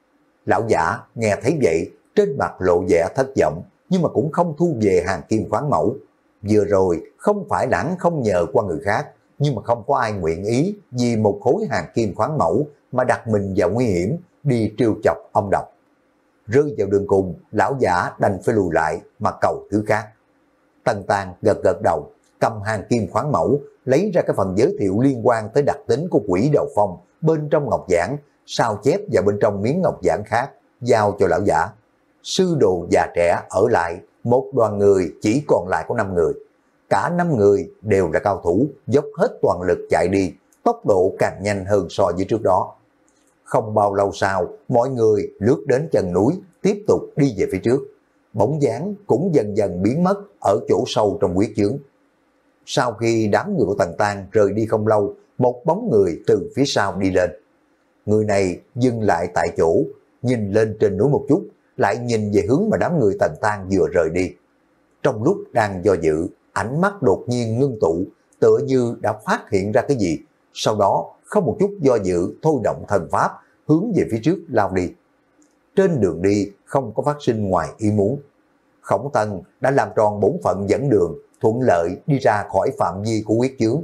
Lão giả nghe thấy vậy, trên mặt lộ vẻ thất vọng, nhưng mà cũng không thu về hàng kim khoáng mẫu. Vừa rồi không phải lãng không nhờ qua người khác, nhưng mà không có ai nguyện ý vì một khối hàng kim khoáng mẫu mà đặt mình vào nguy hiểm đi trêu chọc ong độc. Rơi vào đường cùng, lão giả đành phải lùi lại mà cầu thứ khác. Tần Tang gật gật đầu, cầm hàng kim khoáng mẫu, lấy ra cái phần giới thiệu liên quan tới đặc tính của quỷ đầu phong bên trong ngọc giản, sao chép vào bên trong miếng ngọc giản khác, giao cho lão giả. Sư đồ già trẻ ở lại, một đoàn người chỉ còn lại có năm người. Cả năm người đều là cao thủ, dốc hết toàn lực chạy đi, tốc độ càng nhanh hơn so với trước đó. Không bao lâu sau, mọi người lướt đến chân núi, tiếp tục đi về phía trước. Bóng dáng cũng dần dần biến mất ở chỗ sâu trong huyết chướng. Sau khi đám người của Tần Tang rời đi không lâu, một bóng người từ phía sau đi lên. Người này dừng lại tại chỗ, nhìn lên trên núi một chút, lại nhìn về hướng mà đám người Tần Tang vừa rời đi. Trong lúc đang do dự, ánh mắt đột nhiên ngưng tụ, tựa như đã phát hiện ra cái gì. Sau đó, không một chút do dự, thôi động thần pháp, hướng về phía trước lao đi. Trên đường đi, không có phát sinh ngoài ý muốn. Khổng Tân đã làm tròn bổn phận dẫn đường, thuận lợi đi ra khỏi phạm vi của huyết chướng.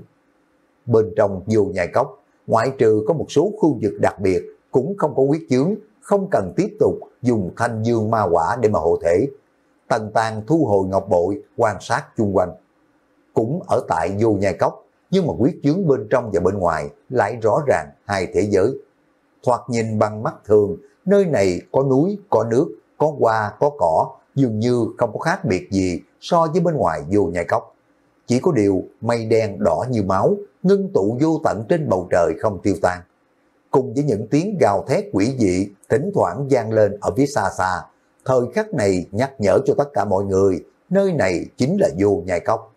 Bên trong vô nhai cốc, ngoại trừ có một số khu vực đặc biệt, cũng không có huyết chướng, không cần tiếp tục dùng thanh dương ma quả để mà hộ thể. Tần Tang thu hồi ngọc bội, quan sát chung quanh. Cũng ở tại vô nhai cốc, nhưng mà huyết chướng bên trong và bên ngoài lại rõ ràng hai thế giới. Thoạt nhìn bằng mắt thường, nơi này có núi, có nước, có hoa, có cỏ, dường như không có khác biệt gì so với bên ngoài vô nhai cốc. Chỉ có điều mây đen đỏ như máu, ngưng tụ vô tận trên bầu trời không tiêu tan. Cùng với những tiếng gào thét quỷ dị thỉnh thoảng vang lên ở phía xa xa, thời khắc này nhắc nhở cho tất cả mọi người, nơi này chính là vô nhai cốc.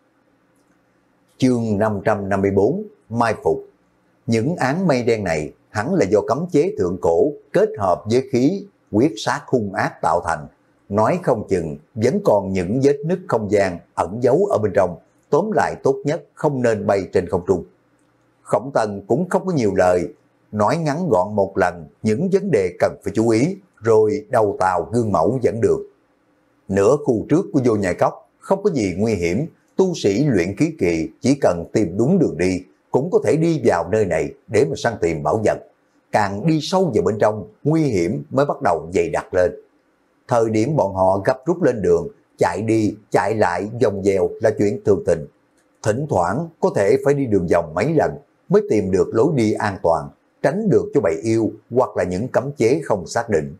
Chương năm trăm năm mươi bốn, Mai Phục. Những áng mây đen này hẳn là do cấm chế thượng cổ kết hợp với khí quyết sát hung ác tạo thành. Nói không chừng vẫn còn những vết nứt không gian ẩn giấu ở bên trong, tóm lại tốt nhất không nên bay trên không trung. Khổng Tân cũng không có nhiều lời, nói ngắn gọn một lần những vấn đề cần phải chú ý, rồi đầu tàu gương mẫu dẫn đường. Nửa khu trước của vô nhai cốc không có gì nguy hiểm, tu sĩ luyện khí kỳ chỉ cần tìm đúng đường đi, cũng có thể đi vào nơi này để mà săn tìm bảo vật. Càng đi sâu vào bên trong, nguy hiểm mới bắt đầu dày đặc lên. Thời điểm bọn họ gấp rút lên đường, chạy đi, chạy lại, vòng vèo là chuyện thường tình. Thỉnh thoảng có thể phải đi đường vòng mấy lần mới tìm được lối đi an toàn, tránh được cho bầy yêu hoặc là những cấm chế không xác định.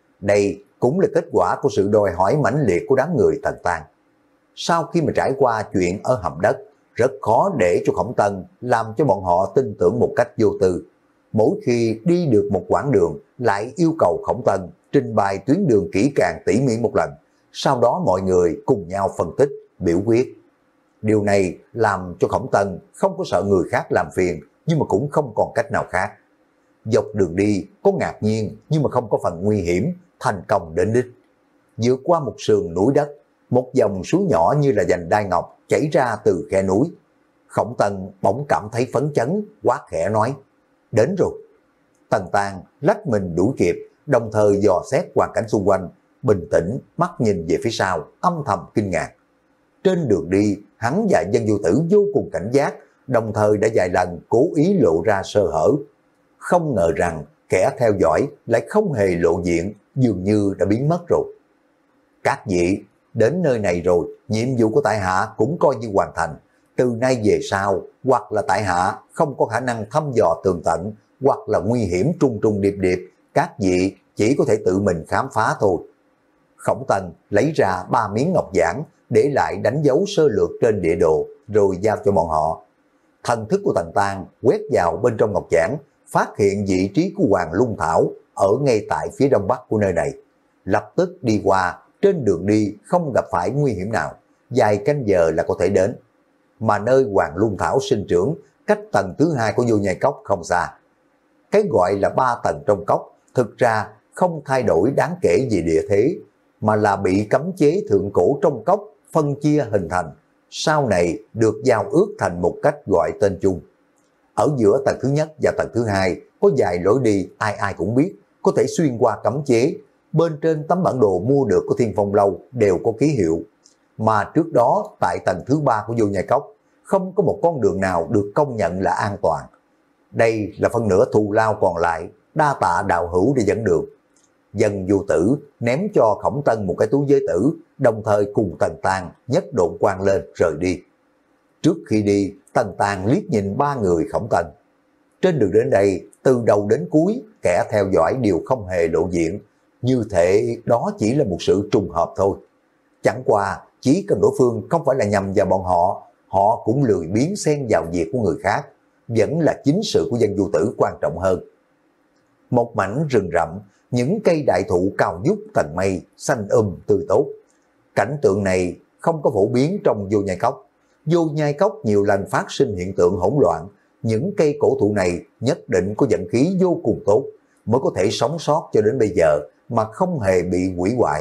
Đây cũng là kết quả của sự đòi hỏi mãnh liệt của đám người Tần Tang. Sau khi mà trải qua chuyện ở hầm đất, rất khó để cho Khổng Tân làm cho bọn họ tin tưởng một cách vô tư. Mỗi khi đi được một quãng đường lại yêu cầu Khổng Tân trình bày tuyến đường kỹ càng tỉ mỉ một lần, sau đó mọi người cùng nhau phân tích, biểu quyết. Điều này làm cho Khổng Tân không có sợ người khác làm phiền, nhưng mà cũng không còn cách nào khác. Dọc đường đi có ngạc nhiên nhưng mà không có phần nguy hiểm, thành công đến đích. Vượt qua một sườn núi đất, một dòng suối nhỏ như là dành đai ngọc chảy ra từ khe núi. Khổng Tân bỗng cảm thấy phấn chấn, quát khẽ nói: đến rồi. Tần Tang lách mình đuổi kịp, đồng thời dò xét hoàn cảnh xung quanh, bình tĩnh mắt nhìn về phía sau, âm thầm kinh ngạc. Trên đường đi, hắn và Dân Vô Tử vô cùng cảnh giác, đồng thời đã vài lần cố ý lộ ra sơ hở. Không ngờ rằng kẻ theo dõi lại không hề lộ diện, dường như đã biến mất rồi. Các vị, đến nơi này rồi, nhiệm vụ của tại hạ cũng coi như hoàn thành. Từ nay về sau, hoặc là tại hạ không có khả năng thăm dò tường tận, hoặc là nguy hiểm trung trung điệp điệp, các vị chỉ có thể tự mình khám phá thôi. Khổng Tân lấy ra ba miếng ngọc giản, để lại đánh dấu sơ lược trên địa đồ, rồi giao cho bọn họ. Thần thức của Tần Tang quét vào bên trong ngọc giản, phát hiện vị trí của Hoàng Lung Thảo ở ngay tại phía đông bắc của nơi này. Lập tức đi qua, trên đường đi không gặp phải nguy hiểm nào, vài canh giờ là có thể đến. Mà nơi Hoàng Lung Thảo sinh trưởng cách tầng thứ hai của Vô Nhai Cốc không xa. Cái gọi là ba tầng trong cốc thực ra không thay đổi đáng kể về địa thế, mà là bị cấm chế thượng cổ trong cốc phân chia hình thành, sau này được giao ước thành một cách gọi tên chung. Ở giữa tầng thứ nhất và tầng thứ hai có vài lối đi ai ai cũng biết, có thể xuyên qua cấm chế. Bên trên tấm bản đồ mua được của Thiên Phong Lâu đều có ký hiệu. Mà trước đó tại tầng thứ ba của Vô Nhai Cốc không có một con đường nào được công nhận là an toàn. Đây là phân nửa thù lao còn lại, đa tạ đạo hữu để dẫn đường. Dân Vô Tử ném cho Khổng Tân một cái túi giới tử, đồng thời cùng Tần Tang nhất độn quang lên rời đi. Trước khi đi, Tần Tang liếc nhìn ba người Khổng Tân. Trên đường đến đây, từ đầu đến cuối, kẻ theo dõi đều không hề lộ diện, như thể đó chỉ là một sự trùng hợp thôi. Chẳng qua, chỉ cần đối phương không phải là nhằm vào bọn họ, họ cũng lười biếng xen vào việc của người khác, vẫn là chính sự của Dân Vô Tử quan trọng hơn. Một mảnh rừng rậm, những cây đại thụ cao vút tầng mây, xanh um tươi tốt. Cảnh tượng này không có phổ biến trong Vô Nhai Cốc. Vô Nhai Cốc nhiều lần phát sinh hiện tượng hỗn loạn, những cây cổ thụ này nhất định có vận khí vô cùng tốt, mới có thể sống sót cho đến bây giờ mà không hề bị hủy hoại.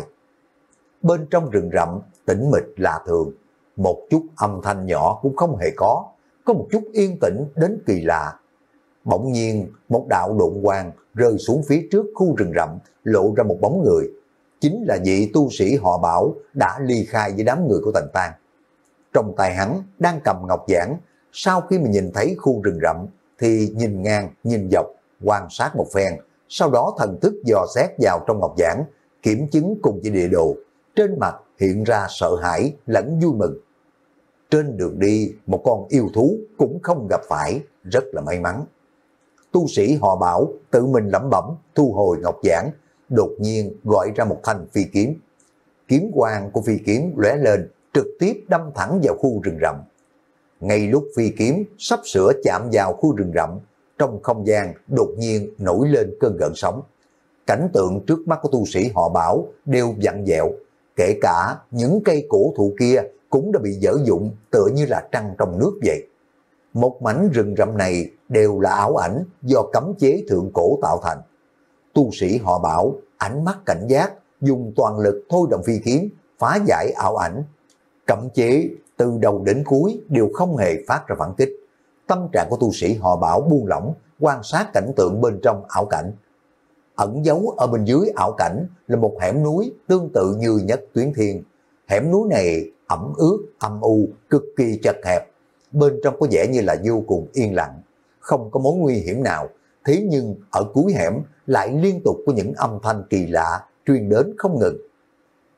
Bên trong rừng rậm, tĩnh mịch lạ thường, một chút âm thanh nhỏ cũng không hề có, có một chút yên tĩnh đến kỳ lạ. Bỗng nhiên, một đạo độn quang rơi xuống phía trước khu rừng rậm, lộ ra một bóng người. Chính là vị tu sĩ họ Bảo đã ly khai với đám người của Tần Tang. Trong tay hắn đang cầm ngọc giản, sau khi mà nhìn thấy khu rừng rậm thì nhìn ngang, nhìn dọc, quan sát một phen, sau đó thần thức dò xét vào trong ngọc giản, kiểm chứng cùng với địa đồ, trên mặt hiện ra sợ hãi lẫn vui mừng. Trên đường đi, một con yêu thú cũng không gặp phải, rất là may mắn. Tu sĩ họ Bảo tự mình lẩm bẩm thu hồi ngọc giản, đột nhiên gọi ra một thanh phi kiếm. Kiếm quang của phi kiếm lóe lên, trực tiếp đâm thẳng vào khu rừng rậm. Ngay lúc phi kiếm sắp sửa chạm vào khu rừng rậm, trong không gian đột nhiên nổi lên cơn gợn sóng. Cảnh tượng trước mắt của tu sĩ họ Bảo đều vặn vẹo, kể cả những cây cổ thụ kia cũng đã bị dở dụng tựa như là trăng trong nước vậy. Một mảnh rừng rậm này đều là ảo ảnh do cấm chế thượng cổ tạo thành. Tu sĩ họ Bảo ánh mắt cảnh giác, dùng toàn lực thôi động phi kiếm, phá giải ảo ảnh. Cấm chế từ đầu đến cuối đều không hề phát ra phản kích. Tâm trạng của tu sĩ họ Bảo buông lỏng, quan sát cảnh tượng bên trong ảo cảnh. Ẩn giấu ở bên dưới ảo cảnh là một hẻm núi tương tự như Nhất Tuyến Thiên. Hẻm núi này ẩm ướt, âm u, cực kỳ chật hẹp. Bên trong có vẻ như là vô cùng yên lặng, không có mối nguy hiểm nào. Thế nhưng ở cuối hẻm lại liên tục có những âm thanh kỳ lạ truyền đến không ngừng.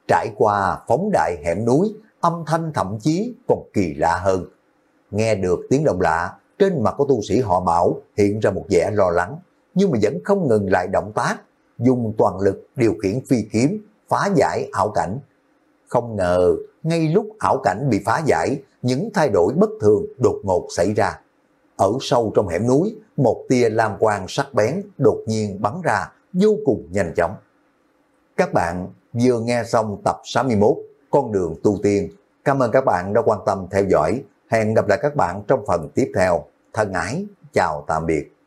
trải qua phóng đại hẻm núi, âm thanh thậm chí còn kỳ lạ hơn. Nghe được tiếng động lạ, trên mặt của tu sĩ họ Bảo hiện ra một vẻ lo lắng, nhưng mà vẫn không ngừng lại động tác, dùng toàn lực điều khiển phi kiếm, phá giải ảo cảnh. Không ngờ, ngay lúc ảo cảnh bị phá giải, những thay đổi bất thường đột ngột xảy ra. Ở sâu trong hẻm núi, một tia lam quang sắc bén đột nhiên bắn ra, vô cùng nhanh chóng. Các bạn vừa nghe xong tập sáu mươi mốt, Con đường tu tiên. Cảm ơn các bạn đã quan tâm theo dõi. Hẹn gặp lại các bạn trong phần tiếp theo. Thân ái, chào tạm biệt.